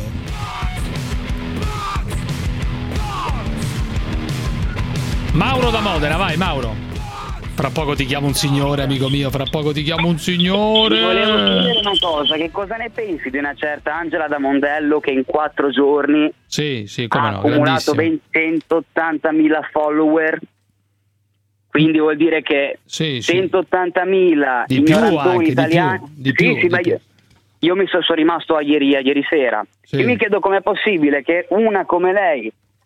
Mauro da Modena, vai Mauro. Fra poco ti chiamo un signore, amico mio, Volevo chiedere una cosa, che cosa ne pensi di una certa Angela da Mondello che in 4 giorni ha accumulato ben 180.000 follower? Quindi vuol dire che 180.000 ignoranti italiani. Ma io mi sono rimasto a ieri sera. E mi chiedo com'è possibile che una come lei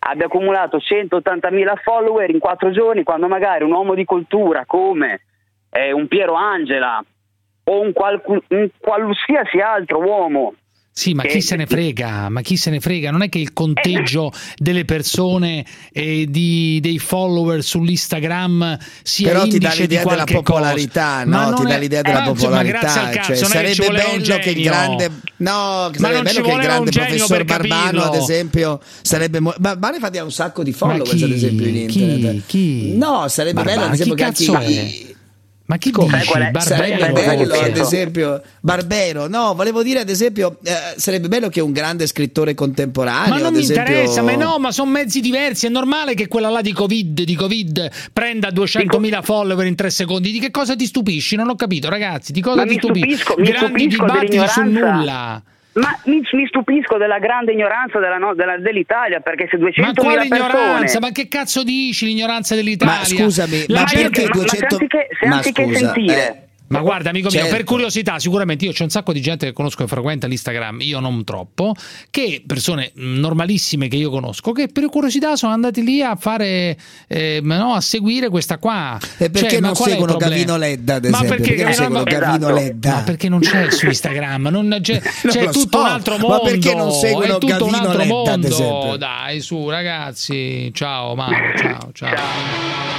abbia accumulato 180.000 follower in 4 giorni, quando magari un uomo di cultura come un Piero Angela o un qualsiasi altro uomo. Sì, ma chi se ne frega? Ma chi se ne frega? Non è che il conteggio delle persone e dei follower sull'Instagram sia però indice ti dà l'idea di della popolarità, no? Ti dà l'idea della popolarità. Cioè, sarebbe bello che il grande professor Barbano, ad esempio, sarebbe. Ma ne fa un sacco di follower, ad esempio, in internet. Chi? No, sarebbe bello, ad esempio, che anche. Ma chi dice? Sarebbe bello, ad esempio, Barbero, no, volevo dire, ad esempio, sarebbe bello che un grande scrittore contemporaneo. Ma non mi interessa, ma sono mezzi diversi. È normale che quella là di Covid prenda 200.000 follower in 3 secondi. Di che cosa ti stupisci? Non ho capito, ragazzi. Di cosa ti stupisci? Grandi dibattiti su nulla. Ma mi stupisco della grande ignoranza dell'Italia, perché se 200.000 ma quale ignoranza? persone... Ma che cazzo dici l'ignoranza dell'Italia? Ma scusami, ma perché 200... sentire... Ma guarda, amico mio, per curiosità, sicuramente io c'è un sacco di gente che conosco che frequenta l'Instagram, io non troppo, che persone normalissime che io conosco, che per curiosità sono andati lì a fare, a seguire questa qua. E perché non seguono Gavino Ledda, ad esempio? Perché non seguono Gavino Ledda? Ma perché non c'è su Instagram, c'è tutto un altro mondo. Ma perché non seguono Gavino Ledda, ad esempio? Dai, su ragazzi, ciao Mario, ciao.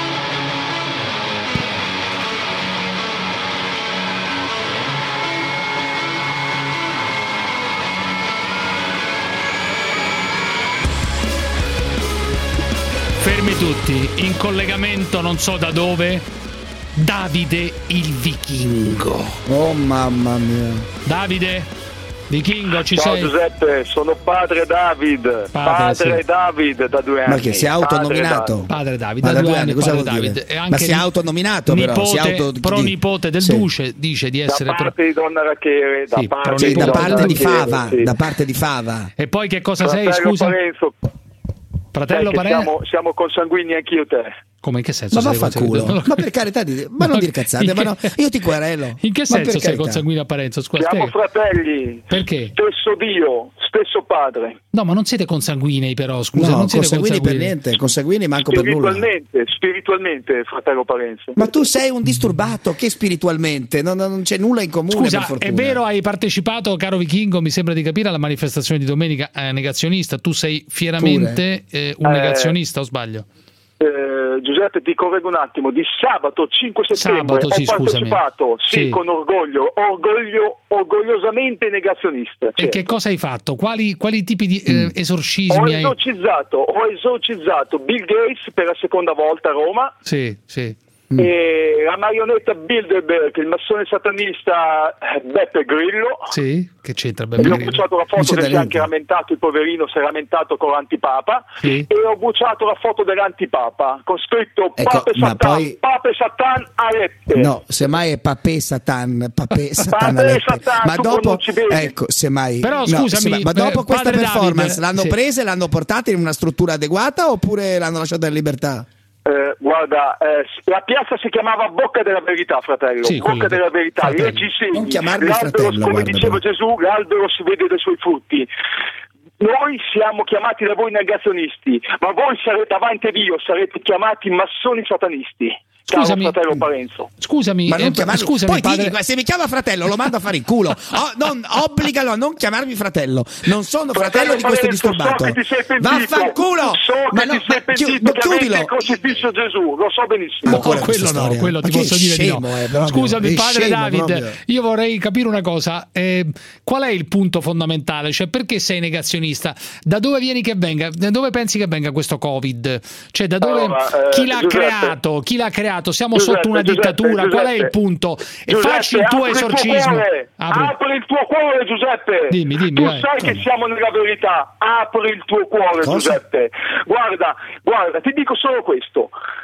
Fermi tutti, in collegamento non so da dove, Davide il Vichingo. Oh mamma mia. Davide, Vichingo, ci sei? Ciao Giuseppe, sono padre David. Padre David da 2 anni. Ma che si è autonominato? Padre David, da 2 anni, cosa padre vuol David. Dire? Ma si è autonominato però. Pronipote del Duce, dice di essere... Da parte di Donna Rachele, da parte di Fava. Da parte di Fava. E poi che cosa sei, scusa? Parenzo. Fratello Parenzo? Siamo consanguigni anch'io te. Come, in che senso? Ma vaffanculo. Ma per carità ma non dire cazzate, io ti querelo. In che senso sei consanguino a Parenzo? Scusa, siamo fratelli. Perché? Stesso Dio, stesso padre. No, ma non siete consanguinei però, scusa, no, non siete consanguini per niente, consanguini manco per nulla. Spiritualmente, fratello Parenzo. Ma tu sei un disturbato, che spiritualmente? Non c'è nulla in comune. Scusa, per fortuna. È vero, hai partecipato, caro Vichingo, mi sembra di capire, alla manifestazione di domenica negazionista. Tu sei fieramente un negazionista, o sbaglio? Giuseppe, ti correggo un attimo. Di sabato 5 settembre ho partecipato con orgogliosamente negazionista. E che cosa hai fatto? Quali tipi di esorcismi ho esorcizzato Bill Gates per la seconda volta a Roma. Sì. E la marionetta Bilderberg, il massone satanista Beppe Grillo. Sì, che c'entra Beppe Grillo? Ho buciato la foto che si è anche lamentato, il poverino si è lamentato con l'antipapa. Sì. E ho buciato la foto dell'antipapa con scritto Pape Satan Alette. No, semmai è Pape Satan Alette. Ma dopo, ecco, semmai. Però scusami, ma dopo questa performance David, l'hanno presa e l'hanno portata in una struttura adeguata oppure l'hanno lasciata in libertà? Guarda, la piazza si chiamava Bocca della Verità, fratello. Sì, Bocca della Verità. Leggi segni. Non chiamarmi l'albero, fratello, come guarda, diceva Gesù, l'albero si vede dai suoi frutti. Noi siamo chiamati da voi negazionisti, ma voi sarete davanti a Dio, sarete chiamati massoni satanisti. Scusami, fratello Parenzo. Scusami, ma non scusami, poi padre... se mi chiama fratello lo mando a fare in culo. Obbligalo a non chiamarmi fratello. Non sono fratello di questo disturbato. Vaffanculo! Chiudilo. Crocifisso Gesù, lo so benissimo. Quello no, quello ti posso dire di no. Scusami, padre David, io vorrei capire una cosa. Qual è il punto fondamentale? Cioè, perché sei negazionista? Da dove vieni che venga? Da dove pensi che venga questo Covid? Cioè, da dove chi l'ha creato? Chi l'ha creato? Siamo sotto una dittatura, qual è il punto? E facci il tuo esorcismo. Apri il tuo cuore, Giuseppe. Dimmi, tu sai che siamo nella verità. Apri il tuo cuore, Giuseppe. Guarda, ti dico solo questo.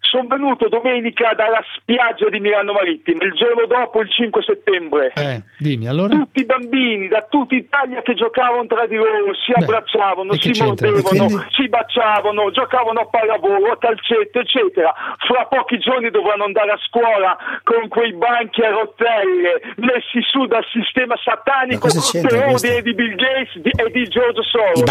sono venuto domenica dalla spiaggia di Milano Marittima, il giorno dopo, il 5 settembre. Dimmi, allora? Tutti i bambini da tutta Italia che giocavano tra di loro, si abbracciavano, si mordevano, si baciavano, giocavano a pallavolo, a calcetto, eccetera. Fra pochi giorni dovranno andare a scuola con quei banchi a rotelle messi su dal sistema satanico per ordine di Bill Gates e di George Soros.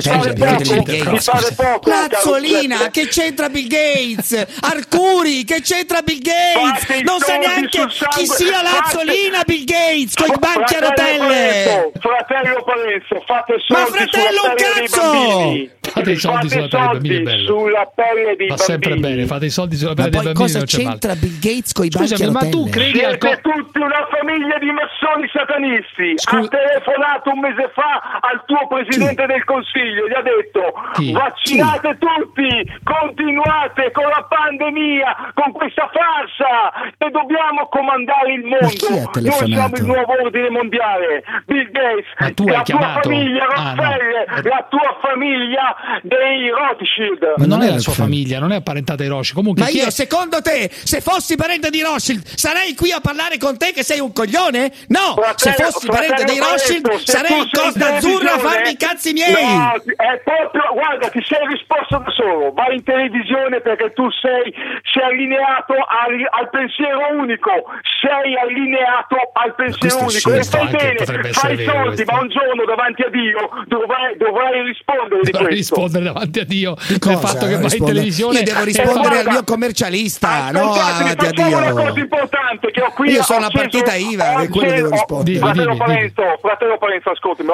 Mi pare poco. Lazzolina, che c'entra Bill Gates? Arcuri, che c'entra Bill Gates? Non sa neanche chi sia Lazzolina Bill Gates con i banchi a rotelle. Fratello Parenzo, fate soldi. Ma fratello un cazzo! Fate i soldi sulla pelle dei bambini, sulla pelle dei va sempre bene, fate i soldi sulla pelle dei bambini. Cosa c'entra Bill Gates con i banchi a rotelle? Ma tu credi siete tutti una famiglia di massoni satanisti. Ha telefonato un mese fa al tuo presidente del Consiglio, gli ha detto vaccinate tutti, continuate con la pandemia, con questa farsa, e dobbiamo comandare il mondo. Noi siamo il nuovo ordine mondiale. Bill Gates, la tua famiglia Rockefeller, la tua famiglia dei Rothschild. Ma non è la sua famiglia, non è apparentata ai Rothschild. Comunque, ma io, secondo te, se fossi parente di Rothschild, sarei qui a parlare con te che sei un coglione? No, se fossi parente dei Rothschild, sarei in Costa Azzurra a farmi i cazzi miei. No, è proprio, guarda, ti sei risposto da solo. Vai in televisione perché tu sei allineato al pensiero unico. Sei allineato al pensiero unico. E fai bene, fai soldi, ma un giorno davanti a Dio dovrai rispondere di questo. Rispondere davanti a Dio del fatto che vai in televisione. Io devo rispondere al mio commercialista, no davanti a Dio. Una cosa importante che ho qui. Io sono una partita IVA e quello devo rispondere. Fratello Parenzo, ascoltami.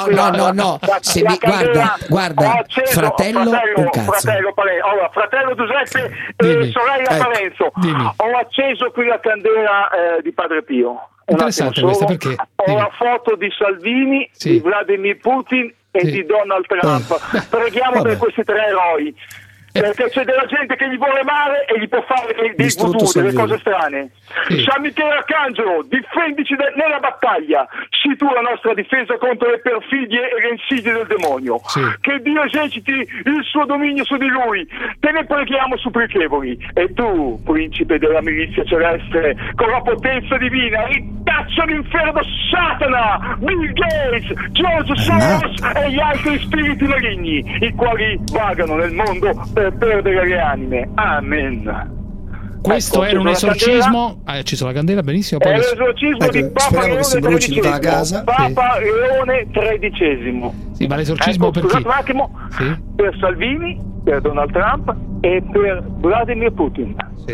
No. Se mi guarda, fratello un cazzo. Fratello Giuseppe e sorella Parenzo. Ho acceso qui la candela di Padre Pio. Interessante questa, perché? Ho la foto di Salvini, di Vladimir Putin e di Donald Trump. Preghiamo per questi tre eroi. Perché c'è della gente che gli vuole male e gli può fare dei voodoo, delle cose strane. San Michele Arcangelo, difendici nella battaglia, sii tu la nostra difesa contro le perfidie e le insidie del demonio. Che Dio eserciti il suo dominio su di lui, te ne preghiamo supplichevoli. E tu, principe della milizia celeste, con la potenza divina, ritaccia l'inferno Satana, Bill Gates, George Soros e gli altri spiriti maligni, i quali vagano nel mondo per perdere le anime. Amen. Questo era un esorcismo. Hai acceso la candela, benissimo. È l'esorcismo di Papa Leone XIII. Papa Leone XIII. Sì, ma l'esorcismo per chi? Scusate un attimo. Per Salvini, per Donald Trump e per Vladimir Putin.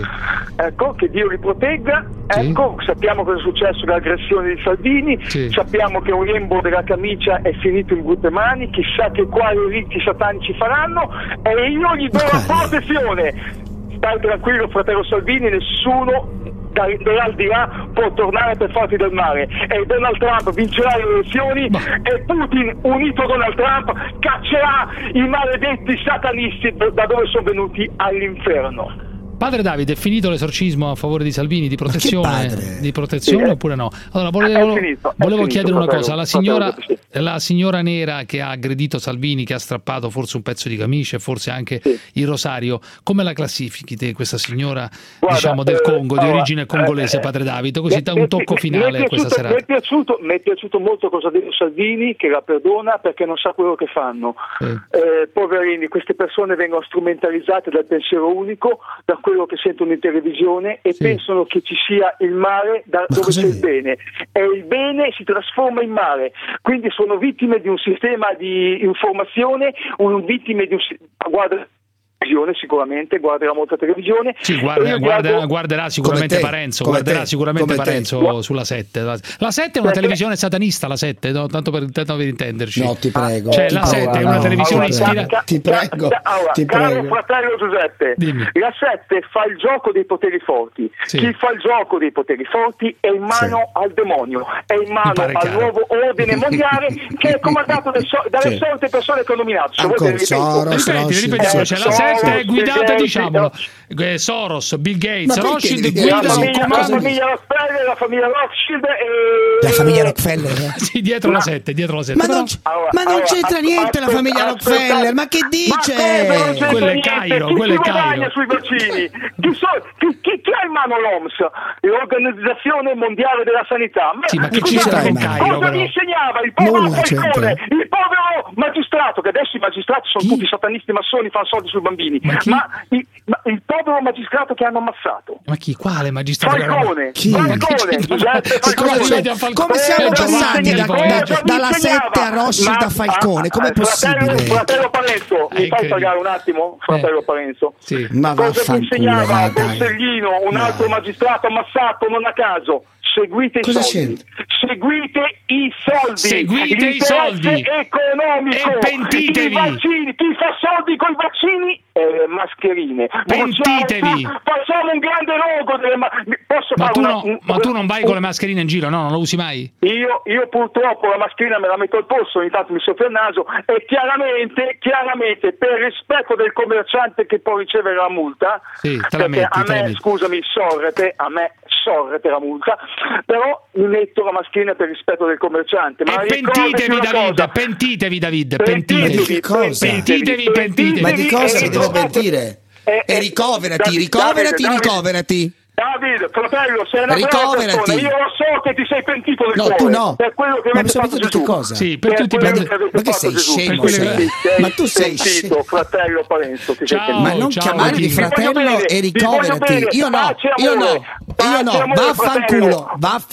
Ecco, che Dio li protegga. Ecco, sappiamo cosa è successo l'aggressione di Salvini, sappiamo che un lembo della camicia è finito in brutte mani, chissà che quali riti satanici faranno, e io gli do la protezione. Stai tranquillo, fratello Salvini, nessuno dall'aldilà può tornare per farti del male, e Donald Trump vincerà le elezioni e Putin, unito a Donald Trump, caccerà i maledetti satanisti da dove sono venuti, all'inferno. Padre Davide, è finito l'esorcismo a favore di Salvini di protezione oppure no? Allora volevo chiedere una cosa, la signora nera che ha aggredito Salvini, che ha strappato forse un pezzo di camicia e forse anche il rosario, come la classifichi te questa signora, diciamo del Congo, di origine congolese, Padre Davide, così un tocco finale a questa serata? Mi è piaciuto molto cosa ha detto Salvini, che la perdona perché non sa quello che fanno. Poverini, queste persone vengono strumentalizzate dal pensiero unico, da quello che sentono in televisione, e pensano che ci sia il male dove c'è il bene, e il bene si trasforma in male, quindi sono vittime di un sistema di informazione, vittime di un sicuramente guarderà molta televisione, guarderà sicuramente Parenzo, sulla 7. La 7 è una televisione satanista, la 7, no? Tanto per intenderci. No, ti prego. La 7 è una televisione ispirata. Ti prego. Caro fratello Giuseppe, la 7 fa il gioco dei poteri forti. Chi fa il gioco dei poteri forti è in mano al demonio, è in mano al nuovo ordine mondiale che è comandato dalle solite persone che ho nominato. Ripetiamolo, c'è la 7 sette guidate, diciamolo. Soros, Bill Gates, Rothschild guidano la famiglia Rockefeller, la famiglia Rothschild la famiglia Rockefeller? Sì, dietro la 7. Ma non c'entra niente la famiglia Rockefeller, ma che dice? Quello è Cairo, quello è Cairo. Sui vaccini. Chi ha in mano l'OMS, l'Organizzazione Mondiale della Sanità? Sì, ma che ci sta in Cairo? Cosa gli insegnava il povero Falcone, il povero magistrato, che adesso i magistrati sono tutti satanisti massoni, fanno soldi sui bambini, ma il povero magistrato che hanno ammazzato. Ma chi? Quale magistrato? Falcone. Come siamo passati dalla 7 a Rothschild a Falcone? Com'è possibile? Fratello Parenzo, mi fai pagare un attimo? Fratello Parenzo. Sì. Ma cosa mi insegnava Borsellino, un altro magistrato ammazzato non a caso? Seguite i soldi. Seguite i soldi. Seguite i soldi economico. E pentitevi. Chi fa soldi con i vaccini e mascherine. Pentitevi. Facciamo un grande logo delle ma tu non vai con le mascherine in giro, no? Non lo usi mai? Io purtroppo la mascherina me la metto al polso, ogni tanto mi soffia il naso e chiaramente per rispetto del commerciante che può ricevere la multa, scusami, sorrete la multa, però mi metto la mascherina per rispetto del commerciante. Ma pentitevi David, pentitevi. Ma di cosa si deve pentire? E ricoverati. David, fratello, sei una brava persona. Io lo so che ti sei pentito del cuore. Tu no. Per quello che avete fatto di che cosa? Sì, per tutti. Ma che sei scemo? Ma tu sei scemo, fratello Parenzo. Ma non chiamarmi fratello e ricoverati. Io no. Vaffanculo.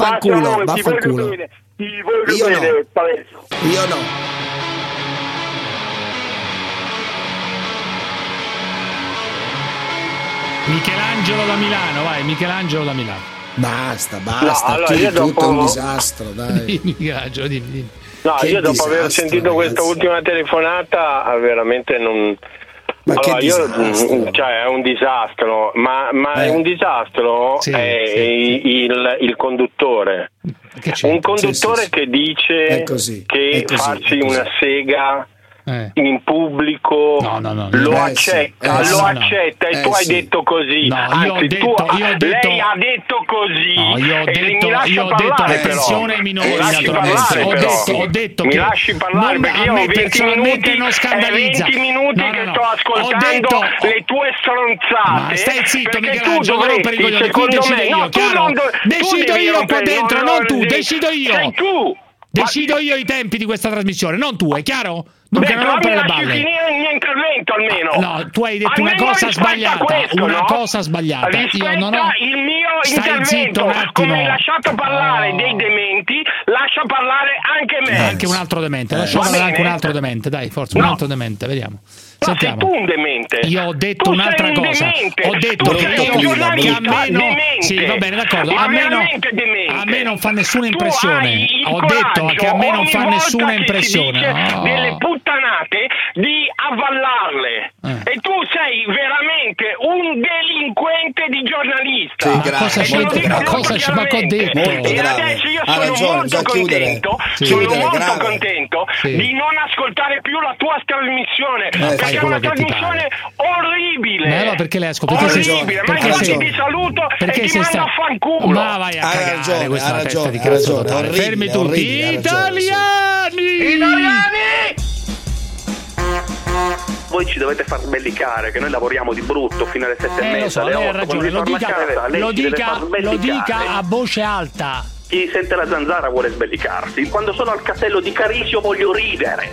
Io no. Michelangelo da Milano, vai, Michelangelo da Milano. Basta, no, allora tutto è un disastro, dai. Michelangelo, dimmi. No, io dopo aver sentito questa ultima telefonata veramente non... cioè è un disastro, ma è un disastro il conduttore. Un conduttore che dice che farsi una sega in pubblico lo accetta e tu hai detto così. Lei ha detto così. Io ho detto attenzione ai minori, naturalmente. Ho detto mi che lasci parlare perché io ho 20 minuti non scandalizza. che sto ascoltando le tue stronzate. Ma stai zitto, Michelangelo, non rompere i coglioni. Qui decido io, chiaro? Decido io qua dentro, non tu, decido io. Sei tu. Decido io i tempi di questa trasmissione, non tu, è chiaro? Non rompere le balle. Finire il mio intervento almeno. No, tu hai detto una cosa sbagliata. Cosa sbagliata. Rispetta il mio intervento. Come hai lasciato parlare dei dementi, lascia parlare anche me. Anche un altro demente. Lascia parlare anche un altro demente. Dai, forza, un altro demente, vediamo. Sentiamo. Ma sei tu un demente. Io ho detto un'altra cosa. Ho detto che a me no. Sì, va bene, d'accordo. A me non fa nessuna impressione. Ho detto che a me non fa nessuna impressione. Delle puttanate di avvallarle. E tu sei veramente un delinquente di giornalista. Sì, grazie. Ma che ho detto? E adesso io sono molto contento. Sono molto contento di non ascoltare più la tua trasmissione. Perché è una trasmissione orribile. Ma perché lei ascolta? Orribile, ma infatti ti saluto e ti mando a fanculo. Ma vai a cagare, questa è una testa di cazzo totale. Fermi tutti, italiani! Voi ci dovete far sbellicare, che noi lavoriamo di brutto fino alle 7:30. Lo so, lei ha ragione, lo dica a voce alta. Chi sente la zanzara vuole sbellicarsi. Quando sono al castello di Carisio voglio ridere.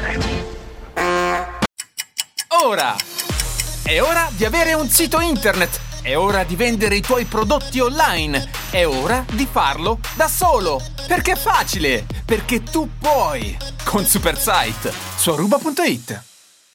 Ora! È ora di avere un sito internet. È ora di vendere i tuoi prodotti online. È ora di farlo da solo. Perché è facile. Perché tu puoi. Con Supersite. Su aruba.it.